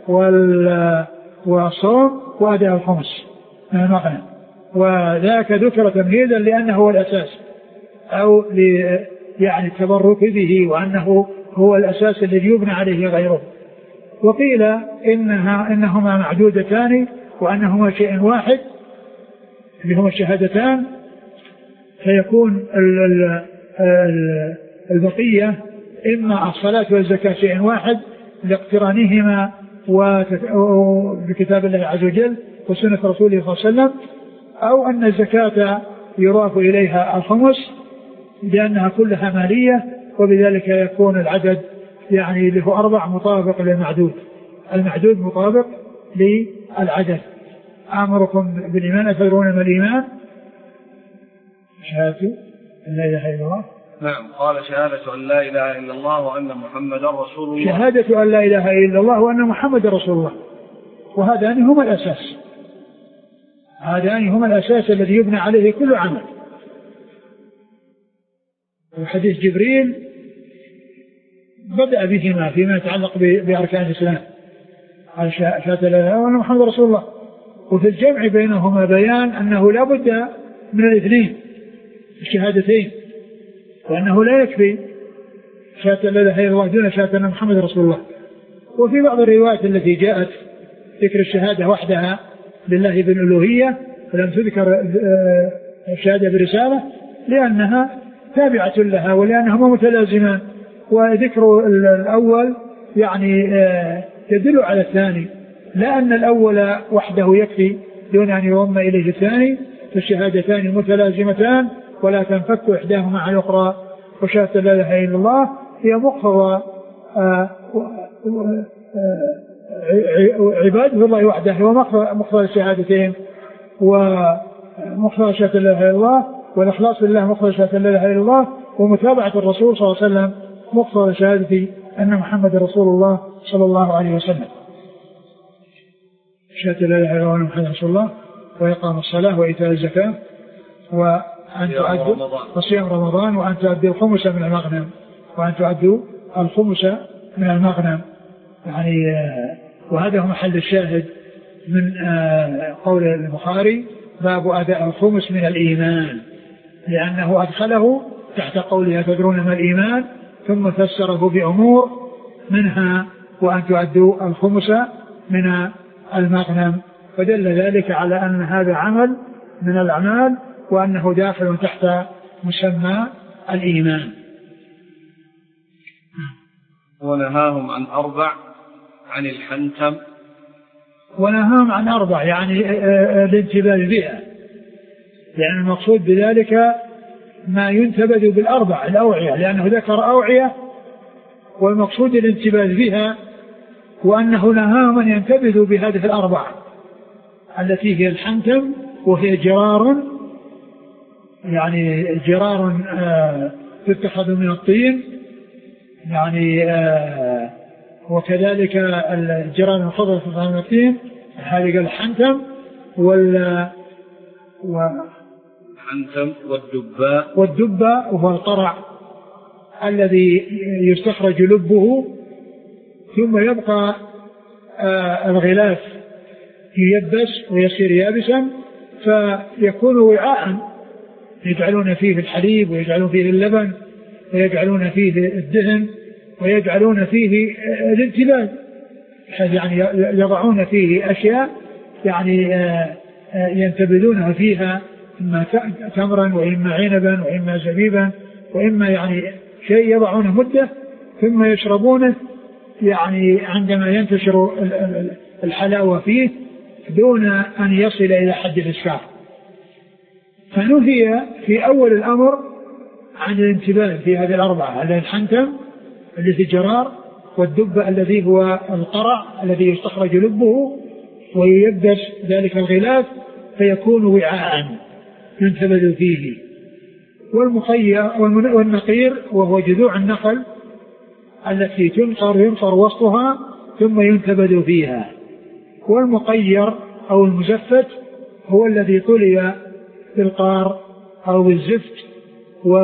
والصوم وأداء الخمس من المغنم. وذاك ذكر تمهيدا لأنه هو الأساس، أو يعني التبرك به، وأنه هو الأساس الذي يبنى عليه غيره. وقيل إنها إنهما معدودتان، وأنهما شيء واحد اللي هما الشهادتان، فيكون البقية إما الصلاة والزكاة شيء واحد لاقترانهما بكتاب الله عز وجل وسنة رسوله صلى الله عليه وسلم، أو أن الزكاة يضاف إليها الخمس لأنها كلها مالية، وبذلك يكون العدد يعني له أربع مطابق للمعدود، المعدود مطابق للعدد. أمركم بالإيمان أتدرون ما الإيمان؟ شهادة أن لا إله إلا الله. نعم. قال شهادة أن لا إله إلا الله وأن محمد رسول الله. شهادة أن لا إله إلا الله وأن محمد رسول الله، وهذان هما الأساس، هذان هما الأساس الذي يبنى عليه كل عمل. وحديث جبريل بدأ بهما فيما يتعلق بأركان الإسلام، قال شهادة لا إله إلا الله وأن محمد رسول الله. وفي الجمع بينهما بيان أنه لا بد من الاثنين الشهادتين، وأنه لا يكفي شهادة لا إله إلا الله دون شهادة أن محمد رسول الله. وفي بعض الروايات التي جاءت ذكر الشهادة وحدها لله بالألوهية ولم تذكر الشهادة برسالة، لأنها تابعة لها ولأنهما متلازمان، وذكر الأول يعني يدل على الثاني، لا أن الأول وحده يكفي دون أن يضم إليه الثاني، فالشهادتان متلازمتان ولا تنفك إحداهما عن الأخرى، وشهادة لا إله إلا الله هي مقتضى عبادة الله وحده، هو مقتضى الشهادتين ومقتضى شهادة لا إله إلا الله، والإخلاص لله مقتضى شهادة لا إله إلا الله، ومتابعة الرسول صلى الله عليه وسلم مقتضى شهادة أن محمد رسول الله صلى الله عليه وسلم. شهادة لا إله إلا الله وأن محمد رسول الله، وإقام الصلاة وإيتاء الزكاة وأن تؤدوا وصيام رمضان وأن تؤدوا الخمس من المغنم وأن تؤدوا الخمس من المغنم. يعني وهذا هو محل الشاهد من قول البخاري باب أداء الخمس من الإيمان، لأنه أدخله تحت قوله تدرون ما الإيمان، ثم فسره بأمور منها وأن تؤدوا الخمس من المغنم، فدل ذلك على أن هذا عمل من الأعمال وأنه داخل تحت مسمى الإيمان. ونهاهم عن أربع عن الحنتم، ونهاهم عن أربع يعني الانتباه بها، لأن المقصود بذلك ما ينتبذ بالأربع الأوعية، لأنه ذكر أوعية والمقصود الانتباه بها، وأنه نهاهم أن ينتبذوا بهذه الأربع التي هي الحنتم، وهي جرار يعني جرار آه تتخذ من الطين يعني آه وكذلك الجرار الخضر تتخذ من الطين، هذه الحنتم وال الحنتم والدباء والدباء وهو القرع الذي يستخرج لبه ثم يبقى آه الغلاف ييبس ويصير يابسا فيكون وعاء يجعلون فيه الحليب ويجعلون فيه اللبن ويجعلون فيه الدهن ويجعلون فيه الانتباه، يعني يضعون فيه أشياء يعني ينتبذونها فيها، إما تمرا وإما عنبا وإما زبيبا وإما يعني شيء يضعونه مدة ثم يشربونه يعني عندما ينتشر الحلاوة فيه دون أن يصل إلى حد الإسكار. فنهي في أول الأمر عن الانتباه في هذه الأربعة، هذا الحنتم الذي جرار، والدب الذي هو القرع الذي يستخرج لبه وييبس ذلك الغلاف فيكون وعاء ينتبذ فيه، والمخير والنقير وهو جذوع النخل التي تنقر ينقر وسطها ثم ينتبذ فيها، والمقير أو المزفت هو الذي طلي بالقار أو بالزفت، و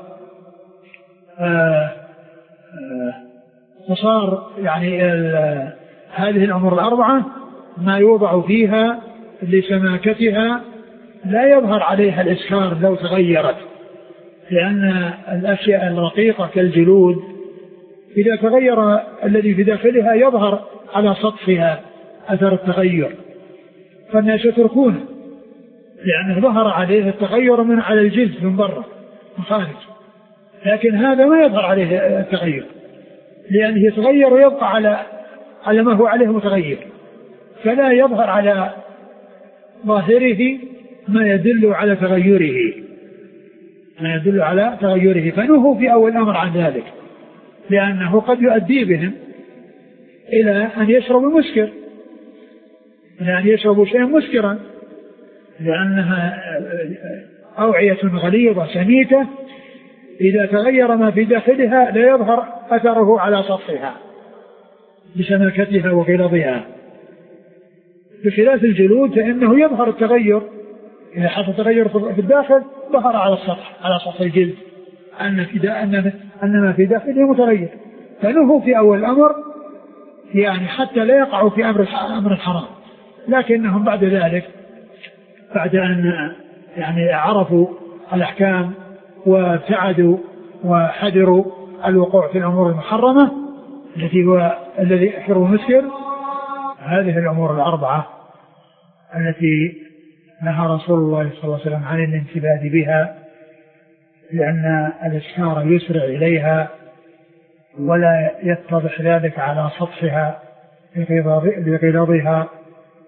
فصار يعني هذه الأمور الأربعة ما يوضع فيها لسماكتها لا يظهر عليها الإسكار لو تغيرت، لأن الأشياء الرقيقة كالجلود إذا تغير الذي في داخلها يظهر على سطحها أثر التغير، فالناس يتركونه لأنه ظهر عليه التغير من على الجلد من برا من خارج، لكن هذا ما يظهر عليه التغير لأنه يتغير ويبقى على على ما هو عليه متغير، فلا يظهر على ظاهره ما يدل على تغيره ما يدل على تغيره فنهوا في أول أمر عن ذلك، لأنه قد يؤدي بهم إلى أن يشربوا مسكر، إلى أن يشربوا شيئا مسكرا، لأنها أوعية غليظة سميكة إذا تغير ما في داخلها لا يظهر أثره على سطحها بسماكتها وغلظها، بخلاف الجلود فإنه يظهر التغير، إذا حصل تغير في الداخل ظهر على السطح على سطح الجلد أن في أن أن ما في داخله متغير. فنهوا في أول الأمر يعني حتى لا يقعوا في أمر أمر الحرام، لكنهم بعد ذلك بعد أن يعني عرفوا الأحكام وابتعدوا وحذروا الوقوع في الأمور المحرمة التي هو الذي يحرم المسكر، هذه الأمور الأربعة التي نهى رسول الله صلى الله عليه وسلم عن الانتباه بها، لأن الإسكار يسرع إليها ولا يتضح ذلك على سطحها بغلظها.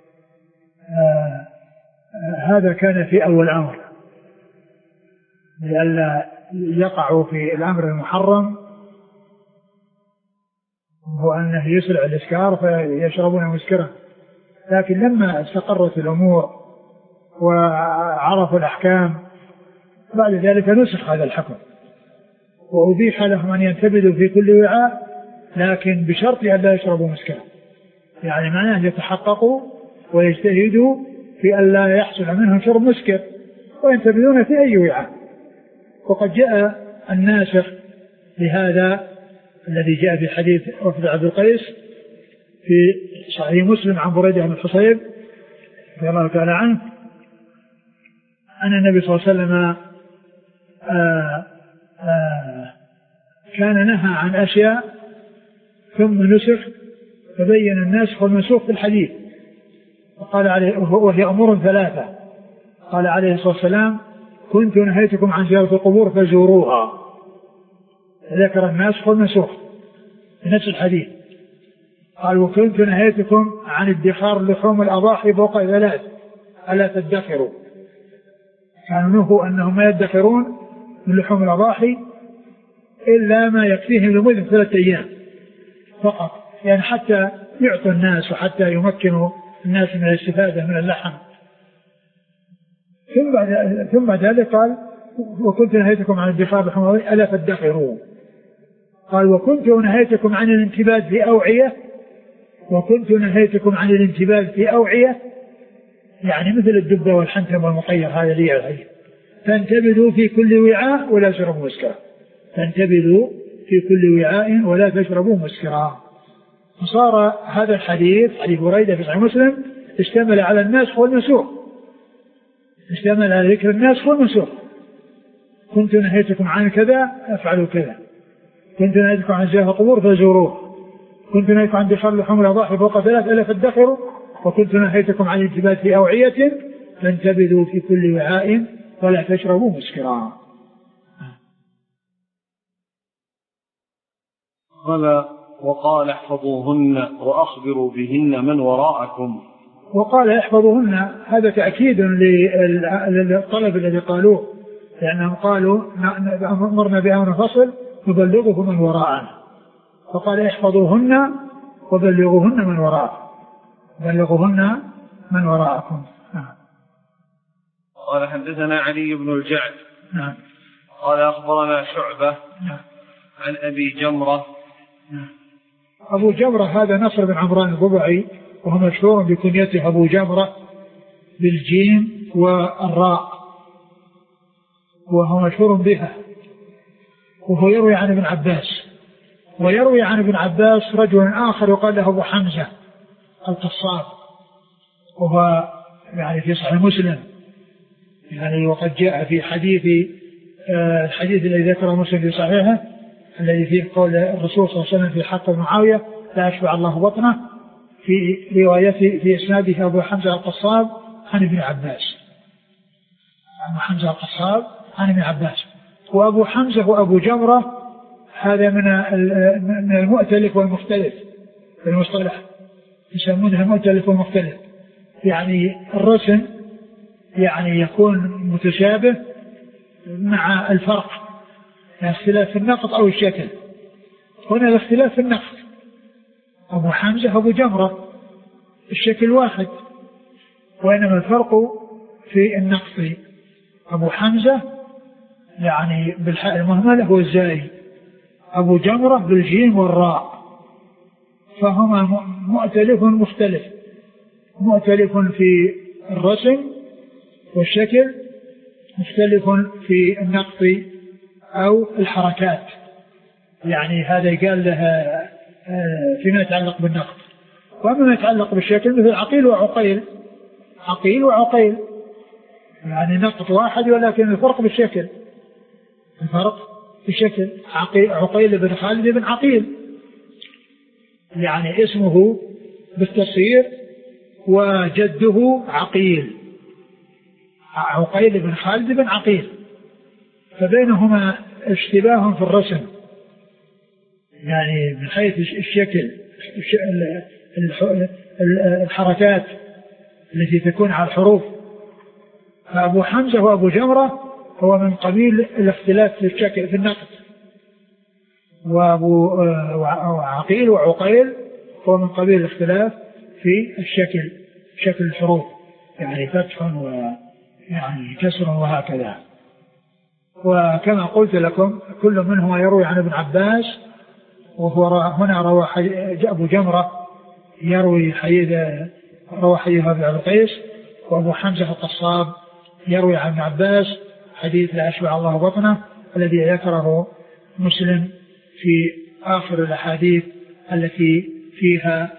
آه هذا كان في أول أمر، لئلا يقع في الأمر المحرم هو أنه يسرع الإسكار فيشربون مسكرا. لكن لما استقرت الأمور وعرفوا الأحكام بعد ذلك نسخ هذا الحكم، وأبيح لهم أن ينتبذوا في كل وعاء، لكن بشرط أن لا يشربوا مسكرا، يعني معناه يتحققوا ويجتهدوا في أن لا يحصل منهم شرب مسكر وينتبذون في أي وعاء. وقد جاء الناسخ لهذا الذي جاء في حديث وفد عبد القيس في صحيح مسلم عن بريدة بن الحصيب رضي الله تعالى عنه أن النبي صلى الله عليه وسلم آآ آآ كان نهى عن أشياء ثم نسخ فبين الناسخ والمنسوخ في الحديث، وقال عليه وهي أمور ثلاثة، قال عليه الصلاة والسلام كنت نهيتكم عن زيارة القبور فزوروها، ذكر الناسخ والمنسوخ في نفس الحديث. قال وكنت نهيتكم عن ادخار لحوم الأضاحي فوق ثلاث ألا تدخروا، كانوا نهوا أنهم ما يدخرون من لحوم الأضاحي إلا ما يكفيهم لمدة ثلاثة أيام فقط، يعني حتى يعطوا الناس وحتى يمكنوا الناس من الاستفادة من اللحم. ثم بعد ثم بعد ذلك قال وكنت نهيتكم عن ادخار لحوم الأضاحي ألا تدخروا. قال وكنت نهيتكم عن الانتباد في أوعية، وكنت نهيتكم عن الانتباد في أوعية يعني مثل الدبة والحنتم والمطير، هذا لي الهي، فانتبذوا في كل وعاء ولا تشربوا مسكرا، فانتبذوا في كل وعاء ولا تشربوا مسكرا. فصار هذا الحديث حديث بريدة في صحيح مسلم اشتمل على الناسخ والمنسوخ، اشتمل على ذكر الناسخ والمنسوخ. كنت نهيتكم عن كذا افعلوا كذا، كنت نهيتكم عن زيارة القبور فزوروه، كنت نهيتكم عن دخول لحوم الأضاحي فوق ثلاث ألا تدخروا، وكنت نهيتكم عن الانتباد في أوعية فانتبذوا في كل وعاء ولا تشربوا مسكرا. قال وقال احفظوهن وأخبروا بهن من وراءكم. وقال احفظوهن هذا تأكيد للطلب الذي قالوه، لأنهم قالوا أمرنا بأمر فصل نبلغه من وراءنا، فقال احفظوهن وبلغوهن من وراءكم، بلغوهن من وراءكم. قال حدثنا علي بن الجعد نعم. قال أخبرنا شعبة نعم. عن أبي جمرة. نعم. أبو جمرة هذا نصر بن عمران الضبعي، وهو مشهور بكنيته أبو جمرة بالجيم والراء، وهو مشهور بها، وهو يروي عن ابن عباس، ويروي عن ابن عباس رجل آخر يقال له أبو حمزة القصاب، وهو يعني في صحيح مسلم، يعني وقد جاء في حديث آه الحديث الذي ذكره مسلم في صحيحه الذي فيه قول الرسول صلى الله عليه وسلم في حق معاوية لا يشبع الله بطنه، في روايته في إسناده أبو حمزة القصاب عن ابن عباس، أبو حمزة القصاب عن ابن عباس. وأبو حمزة وأبو جمرة هذا من من المؤتلف والمختلف في المصطلح، يسمونه المؤتلف والمختلف، يعني الرسم يعني يكون متشابه مع الفرق، الاختلاف في النقط أو الشكل. هنا الاختلاف في النقط، أبو حمزة أبو جمرة الشكل واحد، وإنما الفرق في النقط. أبو حمزة يعني بالحاء المهملة والزاي، أبو جمرة بالجيم والراء، فهما مؤتلف مختلف، مؤتلف في الرسم والشكل، مختلف في النقط أو الحركات، يعني هذا يقال لها فيما يتعلق بالنقط. وما يتعلق بالشكل مثل عقيل وعقيل، عقيل وعقيل يعني نقط واحد ولكن الفرق بالشكل، الفرق بالشكل. عقيل بن خالد بن عقيل يعني اسمه بالتصير وجده عقيل، عقيل بن خالد بن عقيل، فبينهما اشتباه في الرسم، يعني من حيث الشكل الحركات التي تكون على الحروف. فأبو حمزة وأبو جمرة هو من قبيل الاختلاف في الشكل في النقد، وأبو عقيل وعقيل هو من قبيل الاختلاف في الشكل، شكل الحروف، يعني فتح ويعني كسر وهكذا. وكما قلت لكم كل منهما يروي عن ابن عباس، وهو هنا روى أبو جمرة يروي حديث روى حديث أبي القيس، وأبو حمزة القصاب يروي عن ابن عباس حديث لا أشبع الله بطنه الذي ذكره مسلم في آخر الأحاديث التي فيها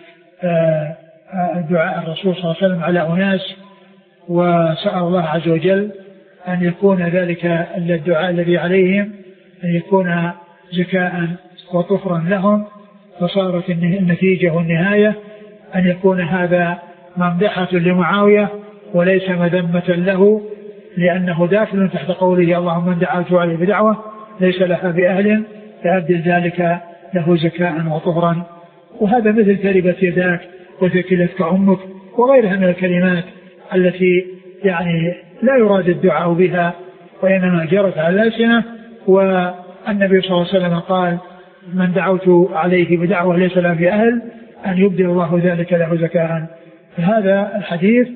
دعاء الرسول صلى الله عليه وسلم على أناس، وسأل الله عز وجل أن يكون ذلك الدعاء الذي عليهم أن يكون زكاء وطهرا لهم، فصارت النتيجة والنهاية أن يكون هذا ممدحة لمعاوية وليس مذمة له، لأنه داخل تحت قوله اللهم من دعوت عليه بدعوة ليس لها بأهل فأبدل ذلك له زكاء وطهرا. وهذا مثل تربت يداك وثكلتك أمك وغيرها من الكلمات التي يعني لا يراد الدعاء بها وإنما جرت على الألسنة. والنبي صلى الله عليه وسلم قال من دعوت عليه بدعوة ليس لها بأهل أن يبدل الله ذلك له زكاء. فهذا الحديث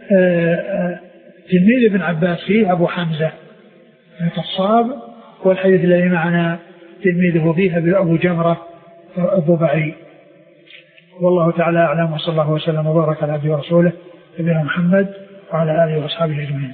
تلميذ ابن عباس فيه أبو حمزة القصاب، والحديث الذي معنا تلميذه فيه أبو جمرة الضبعي. والله تعالى أعلم، وصلى الله وسلم وبارك على عبده ورسوله نبينا محمد وعلى آله وأصحابه أجمعين.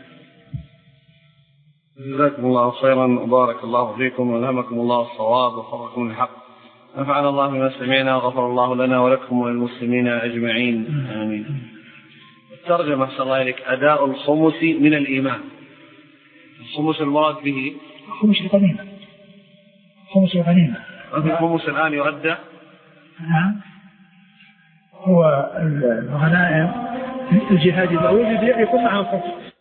جزاكم الله خيرا وبارك الله فيكم والهمكم الله الصواب وفركم الحق. نفعنا الله بما سمعنا وغفر الله لنا ولكم وللمسلمين أجمعين آمين. الترجمة صلى الله عليك أداء الخمس من الإيمان. الخمس المراد به خمس الغنيمة. خمس الغنيمة. الخمس الآن يؤدى. نعم. هو الغنائم الجهاد إذا وجد يكون معه خمس.